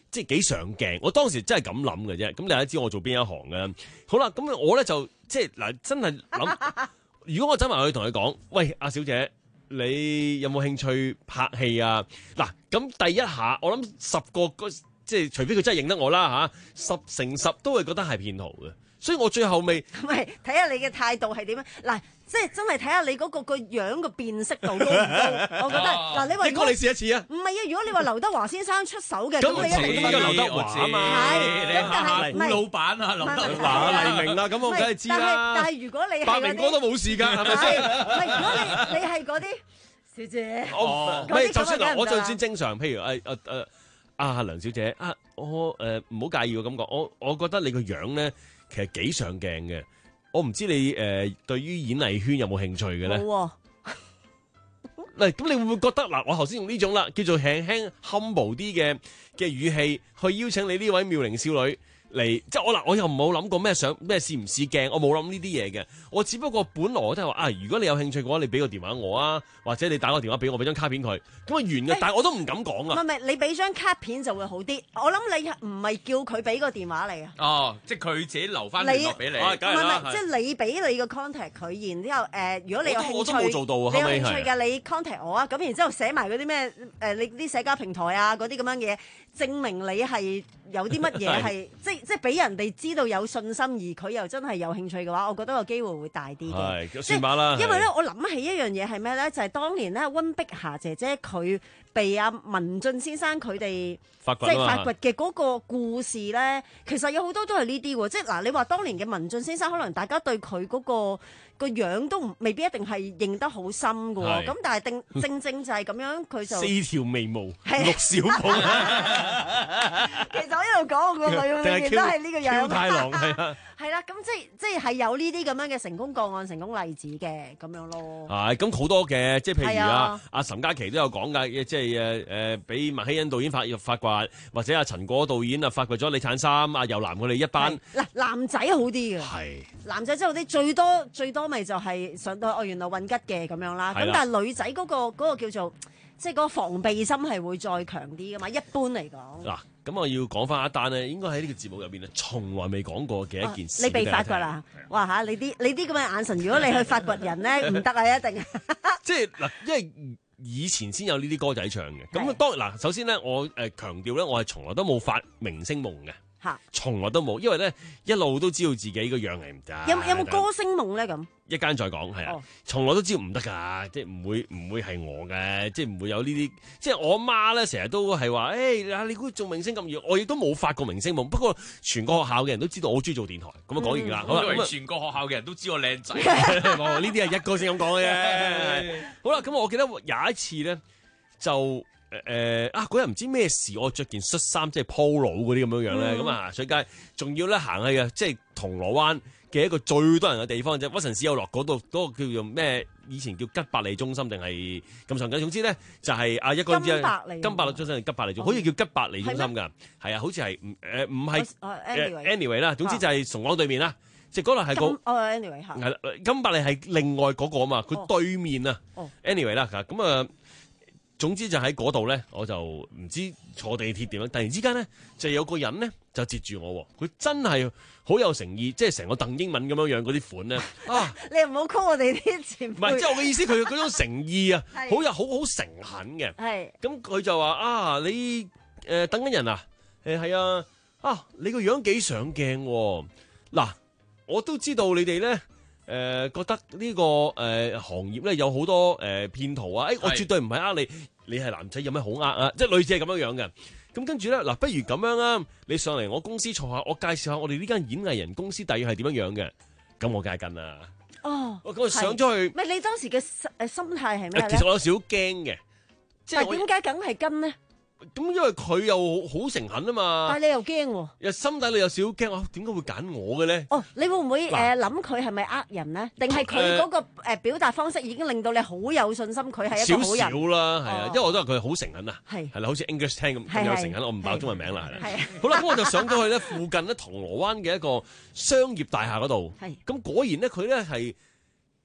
即係幾上鏡。我當時真係咁諗嘅啫。咁大家知我做邊一行嘅。好啦，咁我咧就即係嗱，真係諗，如果我走埋去同佢講，喂，阿小姐，你有冇興趣拍戲啊？嗱，咁第一下我諗十個即係除非佢真係認得我啦嚇，十成十都會覺得係騙徒嘅。所以我最後尾唔係睇下你嘅態度係點樣嗱，即係真係睇下你嗰個個樣嘅辨識度高唔高？我覺得嗱，你話你講你試一次啊？ 唔係啊，如果你話劉德華先生出手嘅， 咁你一定呢個劉德華啊嘛， 係咁，但係古老闆啊，劉德華、黎明啦，咁我梗係知啦。 但係如果你係白明哥都冇事㗎，係咪先？ 唔係，如果你你係嗰啲小姐， 我唔係就算嗱，我就算正常，譬如誒誒誒啊梁小姐啊，我誒唔好介意我咁講，我我覺得你個樣咧。其實幾上鏡嘅，我唔知你誒、呃、對於演藝圈有冇興趣嘅咧？冇嗱，咁你會唔會覺得嗱？我頭先用呢種啦，叫做輕輕 humble 啲嘅嘅語氣去邀請你呢位妙齡少女嚟，即係我嗱，我又冇諗過咩想咩試唔試鏡，我冇諗呢啲嘢嘅。我只不過本來我都係話啊，如果你有興趣嘅話，你俾個電話我啊，或者你打個電話俾我，俾張卡片佢，咁啊完嘅。欸、但係我都唔敢講啊。 唔係唔係，你俾張卡片就會好啲。我諗你唔係叫佢俾個電話你啊。 哦，即係佢自己留翻聯絡俾你。唔係唔係，即係你俾你個 contact 佢，然之後誒、呃，如果你有興趣， 我都冇做到啊。 你有興趣嘅，你 contact 我啊。咁然之後寫埋嗰啲咩誒，你啲社交平台啊，嗰啲咁樣嘢，證明你係有啲乜嘢係，即係即係俾人哋知道有信心，而佢又真係有興趣嘅話，我覺得個機會會大啲嘅。 係，算吧啦。 因為咧，我諗起一樣嘢係咩咧？就係、是、當年咧，溫碧霞姐姐佢被阿文俊先生佢哋即係發掘嘅嗰個故事咧，其實有好多都係呢啲喎。即係嗱，你話當年嘅文俊先生，可能大家對佢嗰、那個個樣都未必一定係認得好深㗎喎。咁但係定正正就係咁樣，佢就四條眉毛，陸小鳳。 其實我一路講我個女，永遠都係呢個樣。 太郎係啊。 係啦，咁即係即係係有呢啲咁樣嘅成功個案、成功例子嘅咁樣咯。 係咁好多嘅，即係譬如啊，阿岑嘉琪都有講㗎，即係誒誒，俾麥希恩導演發發掘，或者阿陳果導演啊發掘咗李燦森、阿游南佢哋一班。嗱， 男仔好啲嘅， 係男仔真係好啲，最多最多咪就係上到哦原來混吉嘅咁樣啦。咁但係女仔嗰個嗰個叫做即係嗰個防備心係會再強啲㗎嘛。一般嚟講。嗱。 咁我要講翻一單咧，應該喺呢個節目入邊咧，從來未講過嘅一件事。 你被發掘啦！哇嚇，你啲你啲咁嘅眼神，如果你去發掘人咧，唔得啊，一定。即係嗱，因為以前先有呢啲歌仔唱嘅。咁當嗱，首先咧，我誒強調咧，我係從來都冇發明星夢嘅。嚇！從來都冇，因為咧一路都知道自己個樣係唔得。 有有冇歌星夢咧？咁一間再講係啊，從來都知道唔得㗎，即係唔會唔會係我嘅，即係唔會有呢啲。即係我阿媽咧，成日都係話，誒啊，你估做明星咁易？我亦都冇發過明星夢。不過全個學校嘅人都知道我好中意做電台。咁啊講完啦。 我以為全個學校嘅人都知我靚仔。 呢啲係一個先咁講嘅啫。好啦，咁我記得有一次咧就。誒、呃、啊！嗰日唔知咩事，我着件恤衫，即係 polo 嗰啲咁樣樣咧，咁啊上街，仲要咧行去嘅，即係銅鑼灣嘅一個最多人嘅地方啫。屈臣氏有落嗰度，嗰、嗰個叫做咩？以前叫吉百利中心定係咁上緊。總之咧就係、是、啊一個唔知金百利，金百利中心定吉百利中心，好似叫吉百利中心㗎。係啊，好似係誒唔係 anyway 啦。總之就係崇光對面啦，即係嗰度係個哦 anyway 嚇。 係啦，金百利係另外嗰個啊嘛，佢對面啊。 哦、 anyway 啦，咁啊。總之就喺嗰度咧，我就唔知坐地鐵點樣，突然之間咧就有個人咧就截住我，佢真係好有誠意，即係成個鄧英文咁樣樣嗰啲款咧。啊！ 你唔好 call 我哋啲前輩。唔係， 即係我嘅意思，佢嗰種誠意啊，好有好好誠懇嘅。係。咁佢就話啊，你誒、呃、等緊人啊？誒係啊，啊你個樣幾上鏡喎。嗱，我都知道你哋咧。誒、呃、覺得呢、這個誒、呃、行業咧有好多誒騙、呃、徒啊！誒、欸、我絕對唔係呃你，你係男仔有咩好呃啊？即係類似係咁樣樣嘅。咁跟住咧嗱，不如咁樣啊，你上嚟我公司坐下，我介紹下我哋呢間演藝人公司大約係點樣樣嘅。咁我梗係跟啦。 哦， 我咁上咗去。 唔係你當時嘅誒心態係咩咧？ 其實我有少少驚嘅。 但係點解梗係跟呢？ 咁因為佢又好誠懇啊嘛， 但係你又驚喎， 又心底裏有少少驚，點解會揀我嘅咧？ 哦，你會唔會誒諗佢係咪呃人咧？定係佢嗰個誒表達方式已經令到你好有信心，佢係一個好人？少少啦，係啊，因為我都話佢好誠懇啊，係係啦，好似 English 聽咁咁有誠懇，我唔爆中文名啦，係啦。好啦，咁我就上咗去咧，附近咧銅鑼灣嘅一個商業大廈嗰度，係咁果然咧，佢咧係即係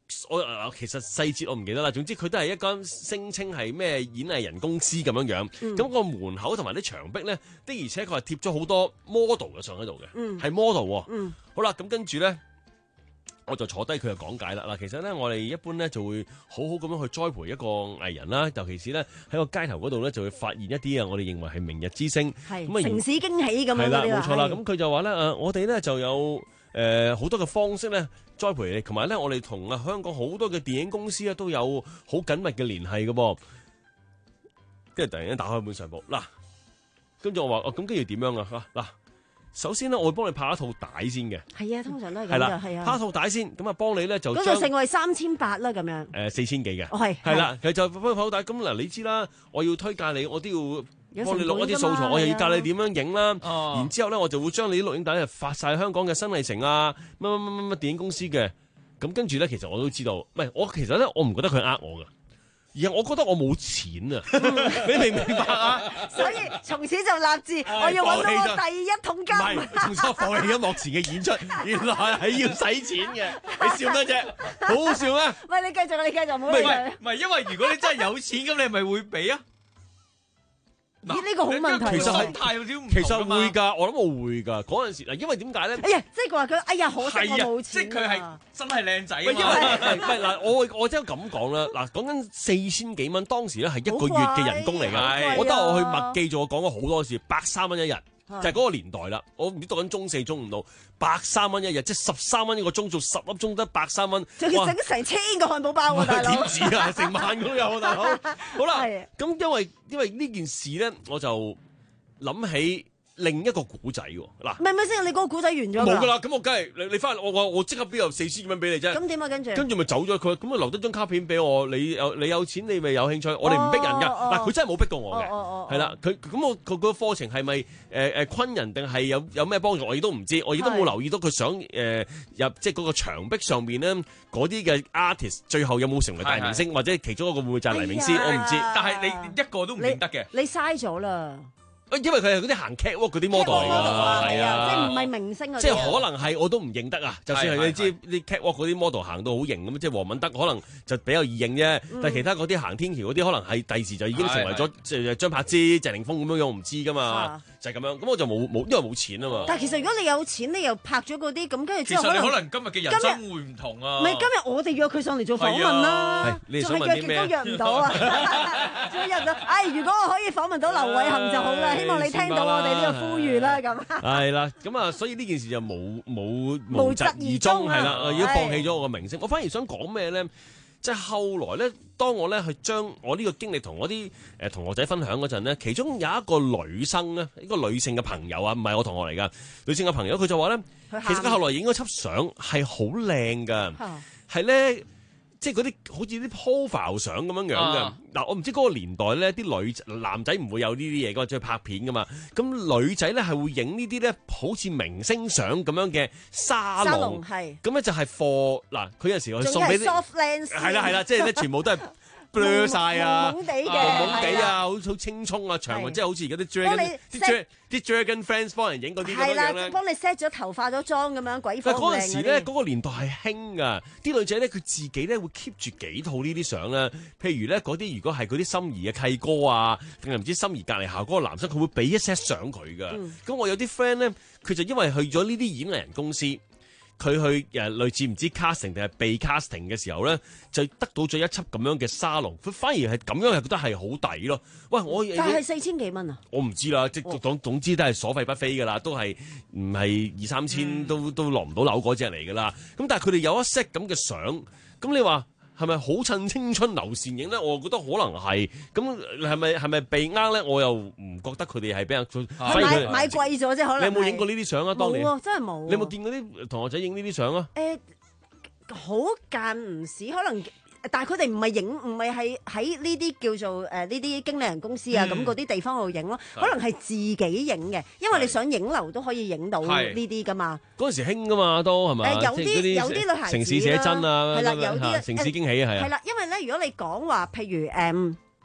我其實細節我唔記得啦。總之佢都係一間聲稱係咩演藝人公司咁樣樣。咁、嗯、個門口同埋啲牆壁咧，的而且確係貼咗好多 model 嘅相喺度嘅，係、嗯、model 喎。嗯、好啦，咁跟住咧。我就坐低，佢就講解啦。嗱，其實咧，我哋一般咧就會好好咁樣去栽培一個藝人啦，尤其是咧喺個街頭嗰度咧，就會發現一啲啊，我哋認為係明日之星， 係咁啊，城市驚喜咁樣係啦， 啲冇錯啦。咁佢就話咧，誒，我哋咧就有誒好多嘅方式咧栽培你，同埋咧我哋同啊香港好多嘅電影公司咧都有好緊密嘅聯繫嘅噃。跟住突然間打開本相簿，嗱，跟住我話，哦，咁跟住點樣啊？嚇嗱。首先咧，我會幫你拍一套帶先嘅。係啊，通常都係咁嘅，係啊。 拍一套帶先，咁啊幫你咧就嗰個成為三千八啦，咁樣。 誒四千幾嘅。 哦，係。 係啦，佢就幫你拍套帶。咁嗱，你知啦，我要推介你，我都要幫你錄一啲素材，我又要教你點樣影啦。哦。然之後咧，我就會將你啲錄影帶咧發晒香港嘅新藝城啊，乜乜乜乜乜電影公司嘅。咁跟住咧，其實我都知道，唔係我其實咧，我唔覺得佢呃我㗎。而係我覺得我冇錢啊！你明唔明白啊？ 所以從此就立志，我要揾到我第一桶金。唔係， 從此放棄咗幕前嘅演出，原來係要使錢嘅。你笑咩啫？好好笑咩？ 喂，你繼續，你繼續，唔好理佢。 唔係，因為如果你真係有錢，咁你咪會俾啊？ 咦？呢個好問題。 其實心態有啲唔同。其實會㗎，我諗我會㗎。嗰陣時嗱，因為點解咧？ 哎呀，即係佢話佢，哎呀，可惜我冇錢。 即係佢係真係靚仔啊嘛。 因為唔係嗱，我我真係咁講啦。嗱，講緊四千幾蚊，當時咧係一個月嘅人工嚟㗎。我覺得我去麥記做，我講過好多次，百三蚊一日。就係嗰個年代啦，我唔知讀緊中四中五到百三蚊一日，即係十三蚊一個鐘，做十粒鐘得百三蚊， 仲要整成千個漢堡包喎，大佬！ 點止啊，成萬個都有，大佬。好啦，咁因為因為呢件事咧，我就諗起另一個古仔喎。嗱， 唔係唔係先，你嗰個古仔完咗㗎？ 冇㗎啦，咁我梗係你你翻嚟，我我我即刻邊有四千幾蚊俾你啫？ 咁點啊？跟住跟住咪走咗佢，咁啊留低張卡片俾我，你有你有錢，你咪有興趣，我哋唔逼人㗎。嗱，佢真係冇逼過我嘅，係啦，佢咁我佢個課程係咪誒誒昆人定係有有咩幫助？我亦都唔知，我亦都冇留意到佢想誒入即係嗰個牆壁上邊咧嗰啲嘅 artist 最後有冇成為大明星，或者其中一個會唔會就係黎明斯？我唔知， 但係你一個都唔認得嘅， 你嘥咗啦。 因為佢係嗰啲行 catwalk 嗰啲 model 嚟㗎，係啊， 即係唔係明星啊？ 即係可能係我都唔認得啊！就算係你知啲 catwalk 嗰啲 model 行到好型咁，即係黃敏德可能就比較易認啫。但係其他嗰啲行天橋嗰啲，可能係第時就已經成為咗即係張柏芝、謝霆鋒咁樣樣，我唔知㗎嘛。就係咁樣，咁我就冇冇，因為冇錢啊嘛。 但係其實如果你有錢，你又拍咗嗰啲咁，跟住之後其實你可能今日嘅人生會唔同啊。 唔係今日我哋約佢上嚟做訪問啦，仲係約極都約唔到啊！仲約唔到，唉！如果我可以訪問到劉偉恒就好啦，希望你聽到我哋呢個呼籲啦，咁。 係啦，咁啊，所以呢件事就冇冇無疾而終係啦，已經放棄咗我個明星。我反而想講咩咧？即係後來咧，當我咧去將我呢個經歷同我啲誒同學仔分享嗰陣咧，其中有一個女生咧，一個女性嘅朋友啊，唔係我同學嚟㗎，女性嘅朋友佢就話咧，其實佢後來影嗰輯相係好靚㗎，係咧。即係嗰啲好似啲 profile 相咁樣樣嘅，嗱、啊、我唔知嗰個年代咧，啲女男仔唔會有呢啲嘢㗎，即係拍片㗎嘛。咁女仔咧係會影呢啲咧，好似明星相咁樣嘅沙龍，咁咧就係 for 嗱，佢有時我送俾啲，係啦係啦，即係咧全部都係。blur 曬啊， 懵懵地嘅， 懵懵地啊，好好青葱啊，長即係好似而家啲 dragon 啲 啲 dragon fans 幫人影嗰啲咁樣咧。係啦， 幫你 set 咗頭化咗妝咁樣鬼火靚嗰啲。 嗰陣時咧，嗰個年代係興噶，啲女仔咧佢自己咧會 keep 住幾套呢啲相咧。譬如咧嗰啲如果係嗰啲心儀嘅契哥啊，定係唔知心儀隔離校嗰個男生，佢會俾一 set 相佢噶。咁我有啲 friend 咧，佢就因為去咗呢啲演藝人公司。佢去誒類似唔知 casting 定係被 casting 嘅時候咧，就得到咗一輯咁樣嘅沙龍，佢反而係咁樣係覺得係好抵咯。喂，我但係四千幾蚊啊！ 我唔知啦，即係總總之都係所費不菲㗎啦，都係唔係二三千都都落唔到樓嗰隻嚟㗎啦。咁但係佢哋有一 set 咁嘅相，咁你話？係咪好襯青春流線影咧？我覺得可能係咁，係咪係咪被呃咧？我又唔覺得佢哋係俾人買買貴咗啫，可能。 你有冇影過呢啲相啊？當年冇，真係冇。 你有冇見過啲同學仔影呢啲相啊？ 誒，好間唔時，可能。但係佢哋唔係影，唔係係喺呢啲叫做誒呢啲經理人公司啊咁嗰啲地方度影咯，可能係自己影嘅，因為你想影樓都可以影到呢啲噶嘛。 嗰陣時興噶嘛，都係咪？ 誒有啲有啲女孩子城市寫真啊， 係啦，有啲城市驚喜係啊。 係啦，因為咧，如果你講話譬如誒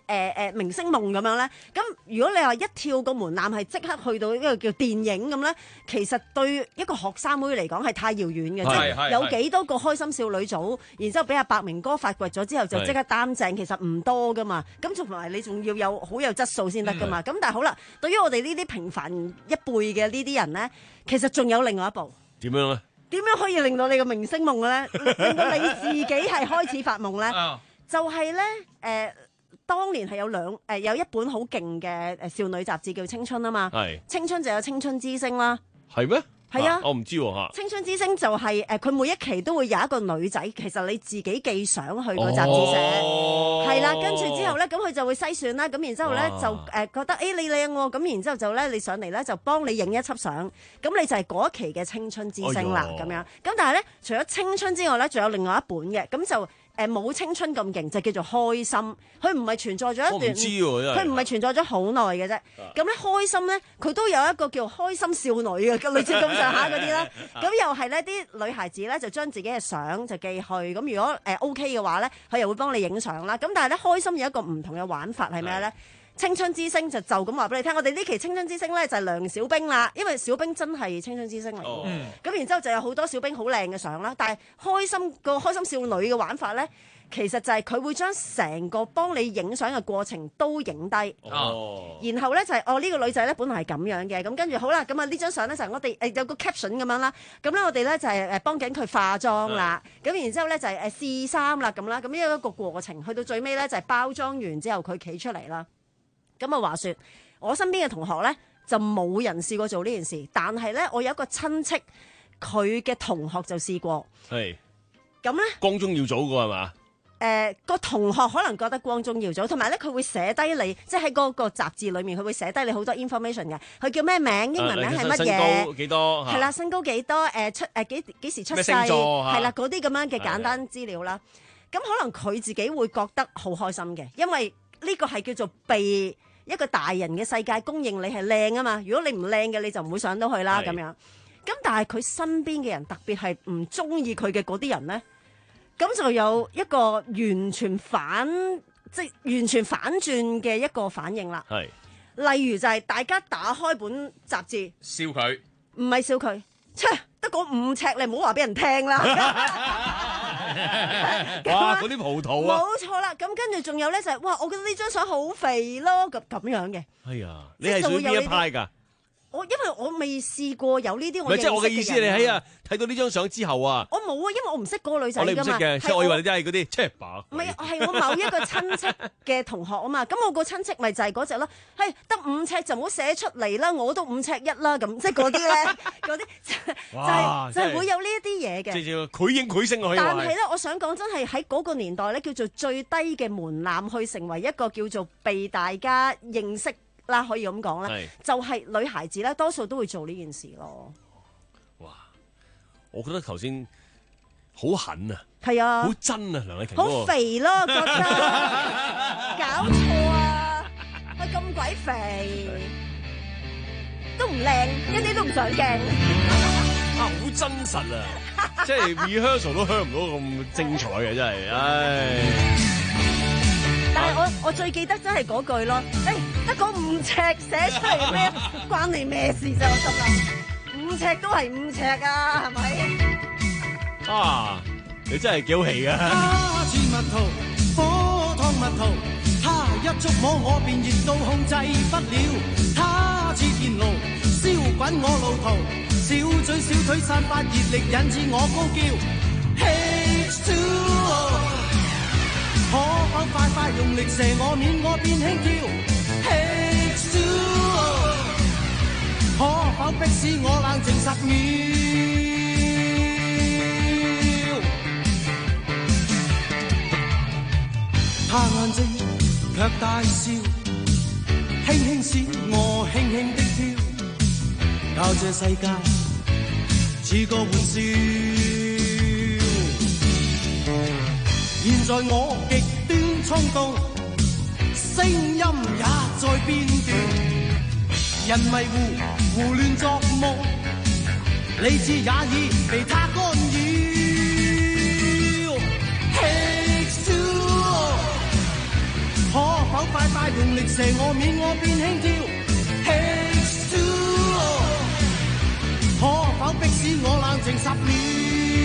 誒誒明星夢咁樣咧？咁如果你話一跳個門檻係即刻去到一個叫電影咁咧，其實對一個學生妹嚟講係太遙遠嘅，即係有幾多個開心少女組，然之後俾阿百明哥發掘咗之後就即刻擔正，其實唔多噶嘛。咁同埋你仲要有好有質素先得噶嘛。咁但係好啦，對於我哋呢啲平凡一輩嘅呢啲人咧，其實仲有另外一步。 點樣咧？點樣可以令到你個明星夢咧，令到你自己係開始發夢咧？就係咧，誒，當年係有兩誒有一本好勁嘅誒少女雜誌叫《青春》啊嘛。係。青春就有青春之星啦。 係咩？ 係啊， 我唔知喎嚇。青春之星就係誒，佢每一期都會有一個女仔，其實你自己寄相去個雜誌社，係啦，跟住之後咧，咁佢就會篩選啦，咁然之後咧就誒覺得誒你靚喎，咁然之後就咧你上嚟咧就幫你影一輯相，咁你就係嗰一期嘅青春之星啦，咁樣。咁但係咧，除咗青春之外咧，仲有另外一本嘅，咁就。誒冇青春咁勁，就叫做開心。佢唔係存在咗一段，佢唔係存在咗好耐嘅啫。咁咧開心咧，佢都有一個叫開心少女嘅，類似咁上下嗰啲啦。咁又係咧，啲女孩子咧就將自己嘅相就寄去。咁如果誒 OK 嘅話咧，佢又會幫你影相啦。咁但係咧開心有一個唔同嘅玩法係咩咧？青春之星就就咁話俾你聽，我哋呢期青春之星咧就係梁小冰啦，因為小冰真係青春之星嚟嘅。咁、oh. 然之後就有好多小冰好靚嘅相啦，但係開心個開心少女嘅玩法咧，其實就係佢會將成個幫你影相嘅過程都影低。Oh. 然後咧就係、是、哦呢、這個女仔咧本來係咁樣嘅，咁跟住好啦，咁啊呢張相咧就係我哋誒有個 caption 咁樣啦，咁咧我哋咧就係誒幫緊佢化妝啦，咁、oh. 然之後咧就係誒試衫啦咁啦，咁呢一個過程去到最尾咧就係包裝完之後佢企出嚟啦。咁啊話說，我身邊嘅同學咧就冇人試過做呢件事，但係咧我有一個親戚，佢嘅同學就試過。係。咁咧？ 光宗耀祖個係嘛？ 誒個同學可能覺得光宗耀祖，同埋咧佢會寫低你，即係喺嗰個雜誌裏面，佢會寫低你好多 information 嘅。佢叫咩名？英文名係乜嘢？ 身高幾多？ 係啦，身高幾多？誒出誒幾幾時出世？係啦，嗰啲咁樣嘅簡單資料啦。咁可能佢自己會覺得好開心嘅，因為呢個係叫做被一個大人嘅世界公認你係靚啊嘛，如果你唔靚嘅你就唔會上到去啦咁樣。咁但係佢身邊嘅人，特別係唔中意佢嘅嗰啲人咧，咁就有一個完全反，即係完全反轉嘅一個反應啦。係，例如就係大家打開本雜誌， 笑佢， 唔係笑佢，切得嗰五尺，你唔好話俾人聽啦。 哇！嗰啲葡萄啊， 冇錯啦。咁跟住仲有咧就係、是，哇！我覺得呢張相好肥咯，咁咁樣嘅。 哎呀，你係屬於邊一派㗎？ 我因為我未試過有呢啲，我即係我嘅意思，你喺啊睇到呢張相之後啊， 我冇啊，因為我唔識嗰個女仔㗎嘛。 你唔識嘅，即係我以為你真係嗰啲即係把。 唔係，係我某一個親戚嘅同學啊嘛。咁我個親戚咪就係嗰隻咯。係得五尺就唔好寫出嚟啦，我都五尺一啦，咁即係嗰啲咧，嗰啲就係就係會有呢一啲嘢嘅。 即係佢應佢聲可以話。 但係咧，我想講真係喺嗰個年代咧，叫做最低嘅門檻去成為一個叫做被大家認識。啦，可以咁講啦，就係、是、女孩子咧，多數都會做呢件事咯。 哇！我覺得頭先好狠啊， 係啊， 好真啊，梁麗婷好肥咯，覺得搞錯啊，佢咁鬼肥，都唔靚，一啲都唔上鏡。 啊，好真實啊，即係 rehearsal 都 hear 唔到咁精彩嘅，真係，唉。 但係我我最記得真係嗰句咯，誒得嗰五尺寫出嚟咩關你咩事啫？我心諗五尺都係五尺啊，係咪？ 啊，你真係幾好戲啊！ 他似蜜桃，火燙蜜桃，他一觸摸我便熱到控制不了。他似電爐，燒滾我路途，小嘴小腿散發熱力，引致我高叫。H two O可否快快用力射我面，我便輕叫 H two O 可否迫使我冷靜十秒？他眼睛卻大笑，輕輕使我輕輕的飄，教這世界似個玩笑。現在我極端衝動，聲音也在變調，人迷糊胡亂作夢，理智也已被他干擾。H two O 可否快快用力射我面，我變輕佻。H two O， 可否迫使我冷靜十秒？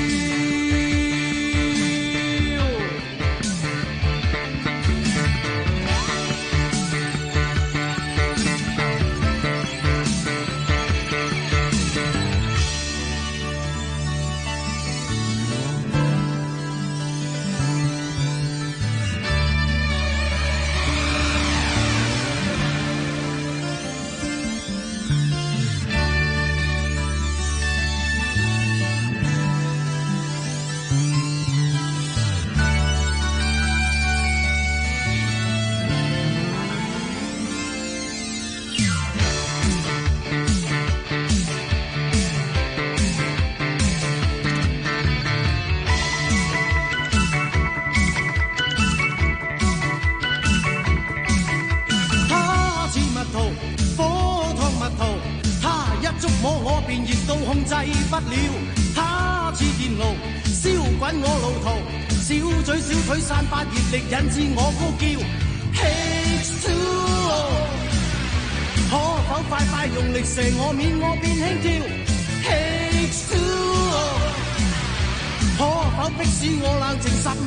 控制不了，他似電爐燒滾我路途，小嘴小腿散發熱力，引致我高叫。H two O， 可否快快用力射我面，我變輕佻。H two O， 可否迫使我冷靜十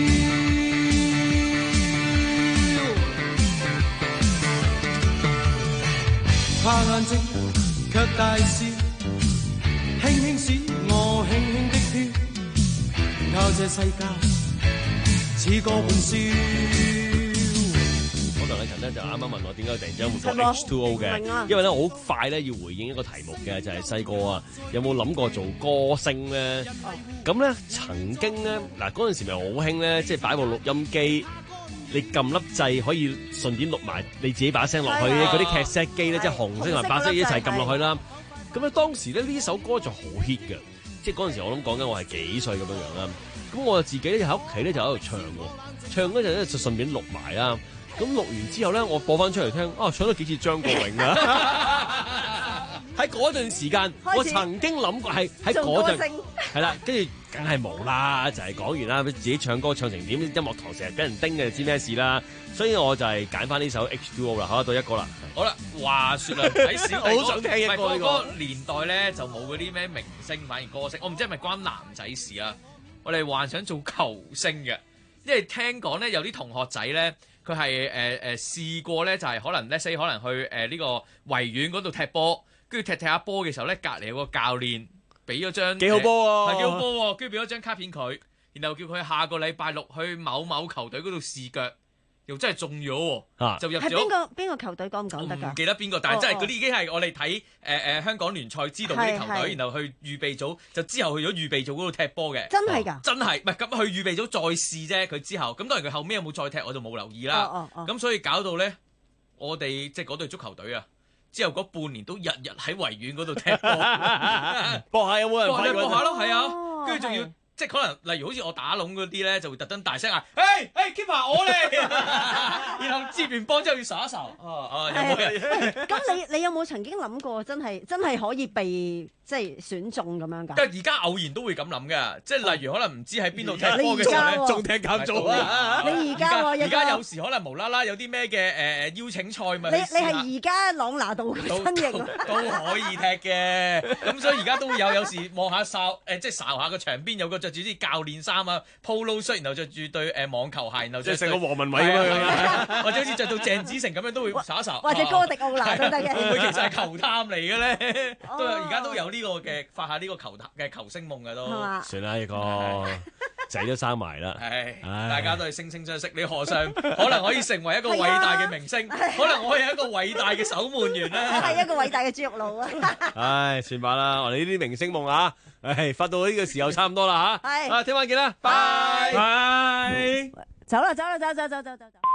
秒？怕眼睛卻大笑。輕輕使我輕輕的飄，靠這世界似個玩笑。 可能阿陳咧就啱啱問我點解突然之間會講 H two O 嘅，因為咧我好快咧要回應一個題目嘅，就係細個啊有冇諗過做歌星咧？咁咧曾經咧嗱嗰陣時咪好興咧，即係擺部錄音機，你撳粒掣可以順便錄埋你自己把聲落去嗰啲劇 set 機咧，即係紅色同白色一齊撳落去啦。咁咧當時咧呢首歌就好 hit 嘅，即係嗰陣時我諗講緊我係幾歲咁樣樣啦。咁我自己咧喺屋企咧就喺度唱喎，唱嗰陣咧就順便錄埋啦。咁錄完之後咧，我播翻出嚟聽，啊唱咗幾次張國榮啊！喺嗰段時間，我曾經諗過係喺嗰陣係啦，跟住梗係冇啦，就係、是、講完啦，自己唱歌唱成點，音樂堂成日俾人叮嘅，就知咩事啦。所以我就係揀翻呢首 H two O 啦，好到一個啦。 好啦，話説啦，喺小弟好想聽一個呢、呢個、 個年代咧，就冇嗰啲咩明星反而歌星，我唔知係咪關男仔事啊？我哋幻想做球星嘅，因為聽講咧有啲同學仔咧，佢係誒誒試過咧，就係、是、可能 let's say 可能去誒呢、呃呢個維園嗰度踢波，跟住踢踢下波嘅時候咧，隔離有個教練俾咗張幾好波喎， 係幾好波喎，跟住俾咗張卡片佢，然後叫佢下個禮拜六去某某球隊嗰度試腳。又真係中咗喎，啊、就入咗。係邊個邊個球隊講唔講得㗎？ 唔記得邊個，但係真係嗰啲已經係我哋睇誒誒香港聯賽知道嗰啲球隊，然後去預備組，就之後去咗預備組嗰度踢波嘅。 真係㗎、哦？ 真係，唔係咁去預備組再試啫。佢之後咁當然佢後尾有冇再踢我就冇留意啦。咁、哦哦哦、所以搞到咧，我哋即係嗰隊足球隊啊，之後嗰半年都日日喺維園嗰度踢波， 搏下有冇人？ 搏下搏下咯，係啊，跟住仲要。即係可能，例如好似我打籠嗰啲咧，就會特登大聲嗌：誒誒 keeper 我嚟！然後接完波之後要睄一睄。哦哦，有冇人？ 咁你你有冇曾經諗過真係真係可以被即係選中咁樣㗎？ 但係而家偶然都會咁諗嘅，即係例如可能唔知喺邊度踢波嘅時候咧，仲踢監組啊！ 你而家而家有時可能無啦啦有啲咩嘅誒邀請賽咪？ 你你係而家朗拿度嘅身形都可以踢嘅，咁所以而家都會有有時望下睄誒，即係睄下個場邊有個着住啲教練衫啊 polo shirt，然後着住對誒網球鞋，然後即係成個黃文偉咁樣，或者好似着到鄭子誠咁樣都會睄一睄， 或者哥迪奧拿都得嘅。 會唔會其實係球探嚟嘅咧？都而家都有呢個嘅發下呢個球探嘅球星夢嘅都。 算啦，一個仔都生埋啦。 唉，大家都係惺惺相惜。你何嘗可能可以成為一個偉大嘅明星？可能我係一個偉大嘅守門員咧。 係一個偉大嘅豬肉佬啊！ 唉，算吧啦，我哋呢啲明星夢啊！唉，發到呢個時候差唔多啦吓，係啊，聽晚見啦，拜拜， 走啦，走啦，走走走走走走。